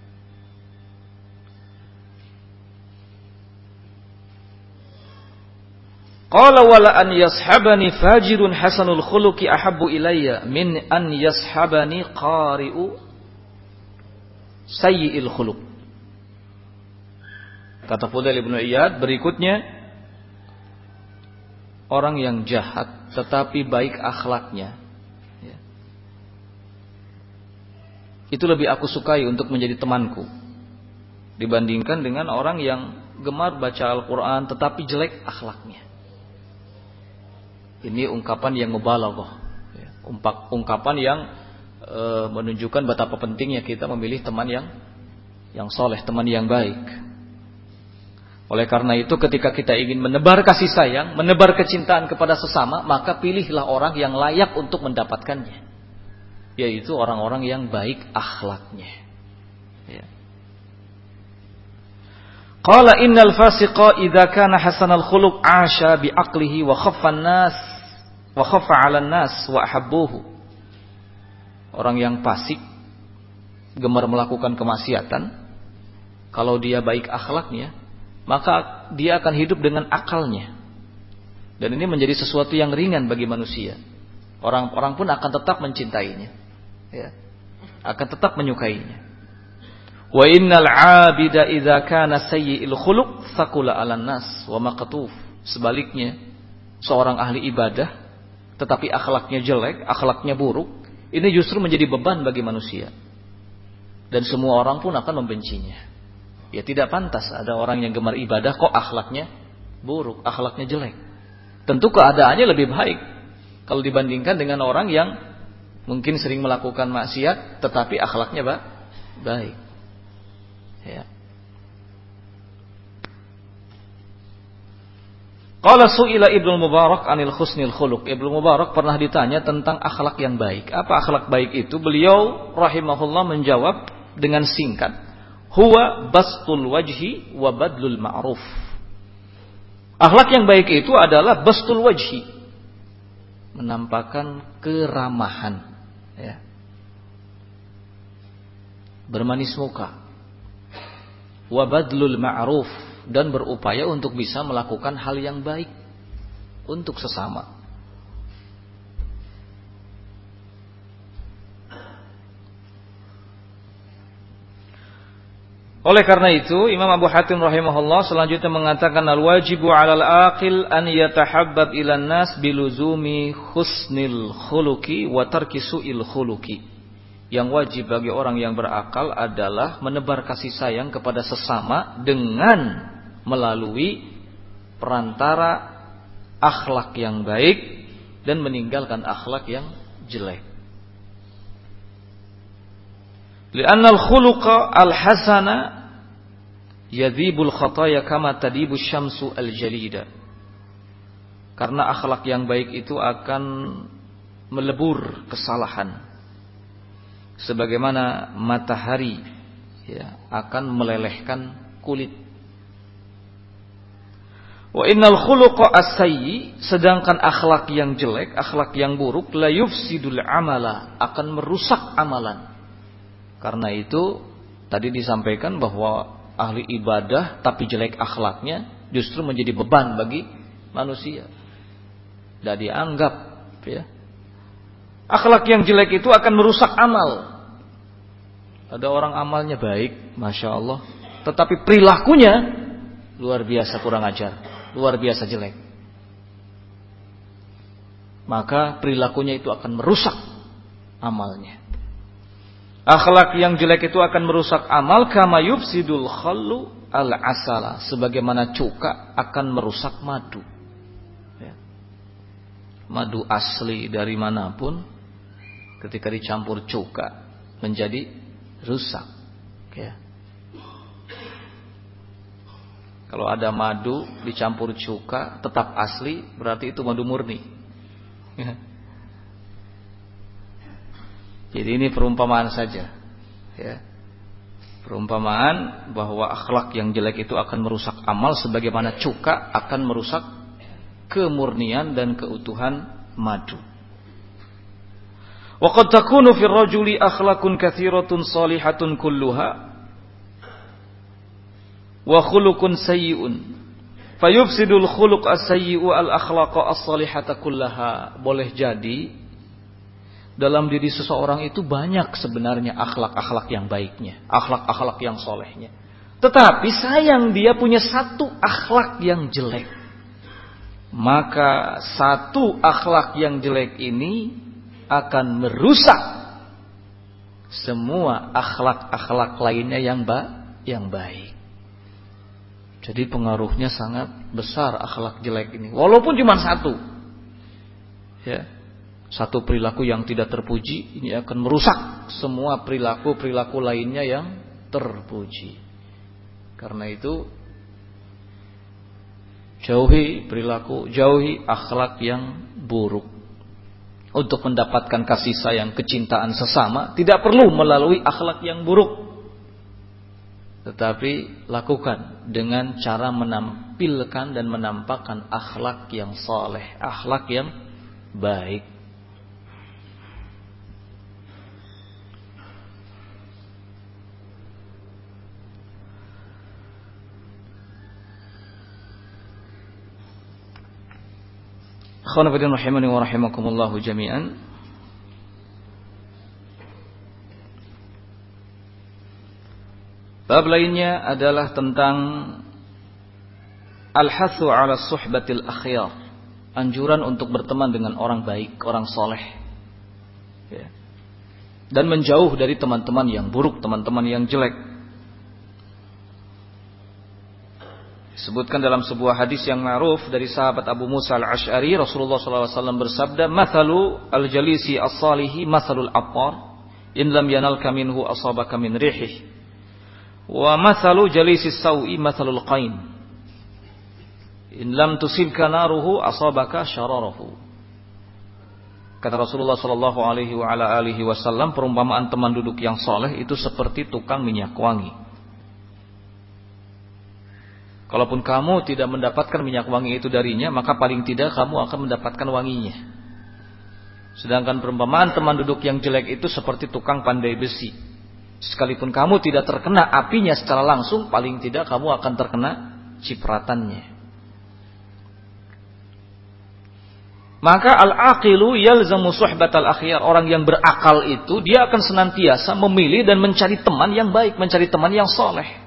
Qala wala an yashabani fajirun hasanul khuluqi ahabbu ilayya min an yashabani qari'u sayyi'il khuluq. Kata Fudail bin Iyad berikutnya, orang yang jahat tetapi baik akhlaknya, ya, itu lebih aku sukai untuk menjadi temanku dibandingkan dengan orang yang gemar baca Al-Quran tetapi jelek akhlaknya. Ini ungkapan yang mubalaghah, ya, ungkapan yang menunjukkan betapa pentingnya kita memilih teman yang soleh, teman yang baik. Oleh karena itu ketika kita ingin menebar kasih sayang, menebar kecintaan kepada sesama, maka pilihlah orang yang layak untuk mendapatkannya, yaitu orang-orang yang baik akhlaknya. Ya. Qala innal fasiqa idza kana hasanal khuluq 'asha bi aqlihi wa khaffa an-nas wa khaffa 'alan nas wa ahabbuhu. Orang yang fasik, gemar melakukan kemaksiatan, kalau dia baik akhlaknya, maka dia akan hidup dengan akalnya. Dan ini menjadi sesuatu yang ringan bagi manusia. Orang-orang pun akan tetap mencintainya, ya, akan tetap menyukainya. Wa innal 'abida idza kana sayyi'il khuluq thaqula 'alan nas wa maqtuf. Sebaliknya, seorang ahli ibadah tetapi akhlaknya jelek, akhlaknya buruk, ini justru menjadi beban bagi manusia. Dan semua orang pun akan membencinya. Ya tidak pantas ada orang yang gemar ibadah kok akhlaknya buruk, akhlaknya jelek. Tentu keadaannya lebih baik kalau dibandingkan dengan orang yang mungkin sering melakukan maksiat tetapi akhlaknya baik. Ya. Qala su'ila Ibnu Mubarak 'anil husnil khuluq. Ibnu Mubarak pernah ditanya tentang akhlak yang baik. Apa akhlak baik itu? Beliau rahimahullah menjawab dengan singkat, huwa bastul wajhi wa badlul ma'ruf. Akhlak yang baik itu adalah bastul wajhi, menampakkan keramahan, ya, bermanis muka, wa badlul ma'ruf, dan berupaya untuk bisa melakukan hal yang baik untuk sesama. Oleh karena itu Imam Abu Hatim rahimahullah selanjutnya mengatakan al-wajibu 'alal aqil an yatahabbab ilan nas biluzumi husnil khuluqi wa tarki su'il khuluqi. Yang wajib bagi orang yang berakal adalah menebar kasih sayang kepada sesama dengan melalui perantara akhlak yang baik dan meninggalkan akhlak yang jelek. Li'anna al-khuluqa al-hasana yadhibul khataya kama tadibu syamsu al-jalida. Karena akhlak yang baik itu akan melebur kesalahan, sebagaimana matahari, ya, akan melelehkan kulit. Wa innal khuluqa as-sayyi, sedangkan akhlak yang jelek, akhlak yang buruk, la yufsidul amala, akan merusak amalan. Karena itu tadi disampaikan bahwa ahli ibadah tapi jelek akhlaknya justru menjadi beban bagi manusia. Tidak dianggap, ya. Akhlak yang jelek itu akan merusak amal. Ada orang amalnya baik, masya Allah, tetapi perilakunya luar biasa kurang ajar, luar biasa jelek. Maka perilakunya itu akan merusak amalnya. Akhlak yang jelek itu akan merusak amal, kama yufsidul khallu al-asala, sebagaimana cuka akan merusak madu. Ya. Madu asli dari manapun, ketika dicampur cuka menjadi rusak. Ya. Kalau ada madu dicampur cuka tetap asli, berarti itu madu murni. Ya. Jadi ini perumpamaan saja, ya. Perumpamaan bahwa akhlak yang jelek itu akan merusak amal, sebagaimana cuka akan merusak kemurnian dan keutuhan madu. Wa qad takunu fir rajuli akhlaqun katsiratun shalihatun kulluha wa khuluqun sayyi'un fayufsidul khuluq as-sayyi'u al-akhlaqa as-salihata kullaha. Boleh jadi dalam diri seseorang itu banyak sebenarnya akhlak-akhlak yang baiknya, akhlak-akhlak yang solehnya. Tetapi sayang dia punya satu akhlak yang jelek. maka satu akhlak yang jelek ini akan merusak semua akhlak-akhlak lainnya yang baik. Jadi pengaruhnya sangat besar akhlak jelek ini. Walaupun cuma satu. Ya. Satu perilaku yang tidak terpuji ini akan merusak semua perilaku-perilaku lainnya yang terpuji. Karena itu jauhi akhlak yang buruk. Untuk mendapatkan kasih sayang, kecintaan sesama tidak perlu melalui akhlak yang buruk. Tetapi lakukan dengan cara menampilkan dan menampakkan akhlak yang saleh, akhlak yang baik. Akhwana fillah rahimani wa rahimakumullah jami'an. Bab lainnya adalah tentang al-hathu 'ala suhbatil akhyar. Anjuran untuk berteman dengan orang baik, orang soleh. Ya. Dan menjauh dari teman-teman yang buruk, teman-teman yang jelek. Disebutkan dalam sebuah hadis yang ma'ruf dari sahabat Abu Musa al-Ash'ari, Rasulullah SAW bersabda, "Mathalu al-jalisi as-salihi mathalul attar, in lam yanalka minhu asabaka min rihih. Wa mathalu jalisi as-sawi mathalul qain, in lam tusibka naruhu asabaka syararahu." Kata Rasulullah sallallahu alaihi wasallam, perumpamaan teman duduk yang saleh itu seperti tukang minyak wangi. Kalaupun kamu tidak mendapatkan minyak wangi itu darinya, maka paling tidak kamu akan mendapatkan wanginya. Sedangkan perumpamaan teman duduk yang jelek itu seperti tukang pandai besi. Sekalipun kamu tidak terkena apinya secara langsung, paling tidak kamu akan terkena cipratannya. Maka al-aqilu yalzamu suhbatal akhyar. Orang yang berakal itu dia akan senantiasa memilih dan mencari teman yang baik, mencari teman yang soleh.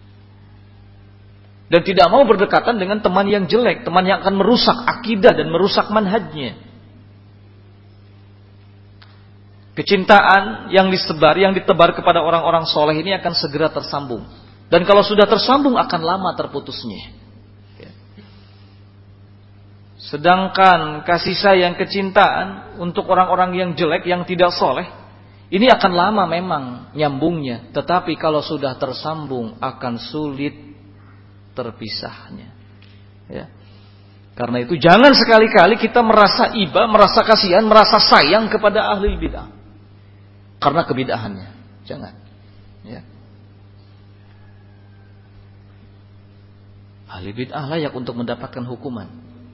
Dan tidak mau berdekatan dengan teman yang jelek, teman yang akan merusak akidah dan merusak manhajnya. Kecintaan yang ditebar kepada orang-orang soleh ini akan segera tersambung. Dan kalau sudah tersambung akan lama terputusnya. Sedangkan kasih sayang, kecintaan untuk orang-orang yang jelek, yang tidak soleh, ini akan lama memang nyambungnya. Tetapi kalau sudah tersambung akan sulit terpisahnya. Ya. Karena itu jangan sekali-kali kita merasa iba, merasa kasihan, merasa sayang kepada ahli bid'ah karena kebid'ahannya. Jangan. Ya. Ahli bid'ah layak untuk mendapatkan hukuman.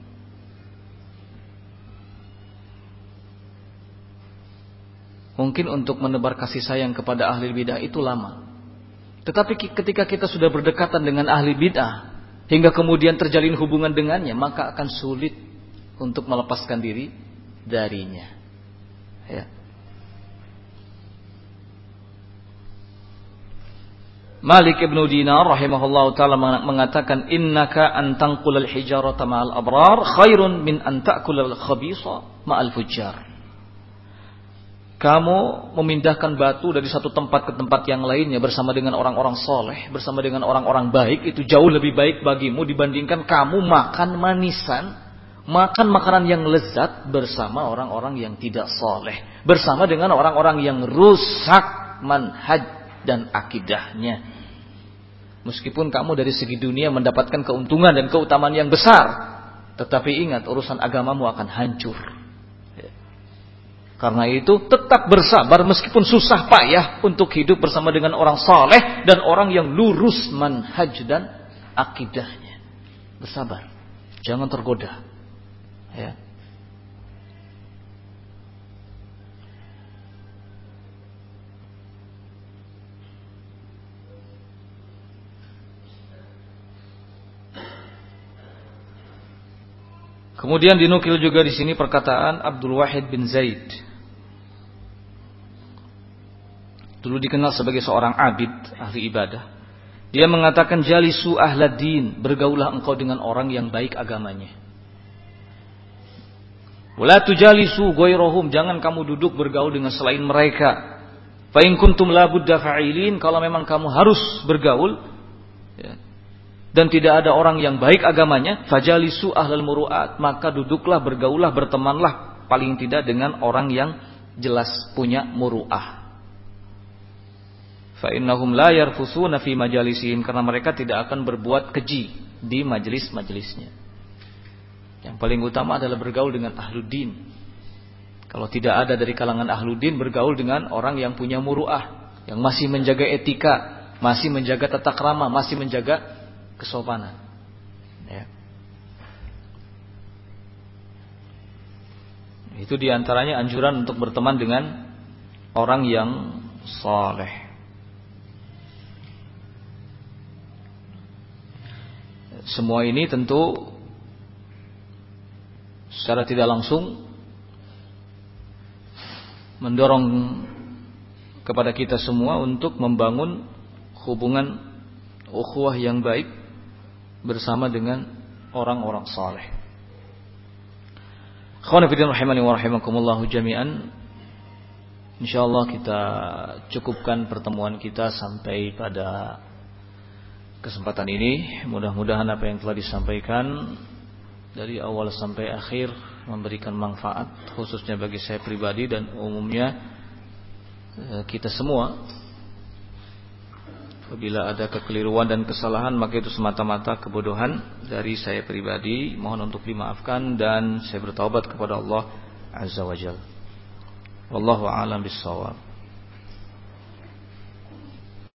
Mungkin untuk menebar kasih sayang kepada ahli bid'ah itu lama. Tetapi ketika kita sudah berdekatan dengan ahli bid'ah, hingga kemudian terjalin hubungan dengannya, maka akan sulit untuk melepaskan diri darinya. Ya. Malik ibn Dinar rahimahullah ta'ala mengatakan, innaka an tanqulal hijarata ma'al abrar khairun min an ta'kulal khabisa ma'al fujjar. Kamu memindahkan batu dari satu tempat ke tempat yang lainnya bersama dengan orang-orang soleh, bersama dengan orang-orang baik, itu jauh lebih baik bagimu dibandingkan kamu makan manisan, makan makanan yang lezat bersama orang-orang yang tidak soleh, bersama dengan orang-orang yang rusak manhaj dan akidahnya. Meskipun kamu dari segi dunia mendapatkan keuntungan dan keutamaan yang besar, tetapi ingat urusan agamamu akan hancur. Karena itu tetap bersabar meskipun susah payah untuk hidup bersama dengan orang saleh dan orang yang lurus manhaj dan akidahnya. Bersabar, jangan tergoda. Ya. Kemudian dinukil juga di sini perkataan Abdul Wahid bin Zaid. Dulu dikenal sebagai seorang abid, ahli ibadah. Dia mengatakan, jalisu ahlad din, bergaulah engkau dengan orang yang baik agamanya. Wala tujalisu ghairahum, jangan kamu duduk bergaul dengan selain mereka. Fa in kuntum la budda fa'ilin, kalau memang kamu harus bergaul ya, dan tidak ada orang yang baik agamanya, fajalisu ahlal muru'at, maka duduklah, bergaulah, bertemanlah paling tidak dengan orang yang jelas punya muru'ah. Fa innahum la yarfusuna fi majalisihim, karena mereka tidak akan berbuat keji di majelis-majelisnya. Yang paling utama adalah bergaul dengan ahluddin. Kalau tidak ada dari kalangan ahluddin, bergaul dengan orang yang punya muru'ah, yang masih menjaga etika, masih menjaga tata krama, masih menjaga kesopanan. Ya. Itu diantaranya anjuran untuk berteman dengan orang yang saleh. Semua ini tentu secara tidak langsung mendorong kepada kita semua untuk membangun hubungan ukhuwah yang baik bersama dengan orang-orang saleh. Khawani fillah rahimani wa rahimakumullah jami'an. Insyaallah kita cukupkan pertemuan kita sampai pada kesempatan ini. Mudah-mudahan apa yang telah disampaikan dari awal sampai akhir memberikan manfaat, khususnya bagi saya pribadi dan umumnya kita semua. Apabila ada kekeliruan dan kesalahan, maka itu semata-mata kebodohan dari saya pribadi. Mohon untuk dimaafkan dan saya bertaubat kepada Allah Azza wa Jalla. Wallahu a'lam bissawab.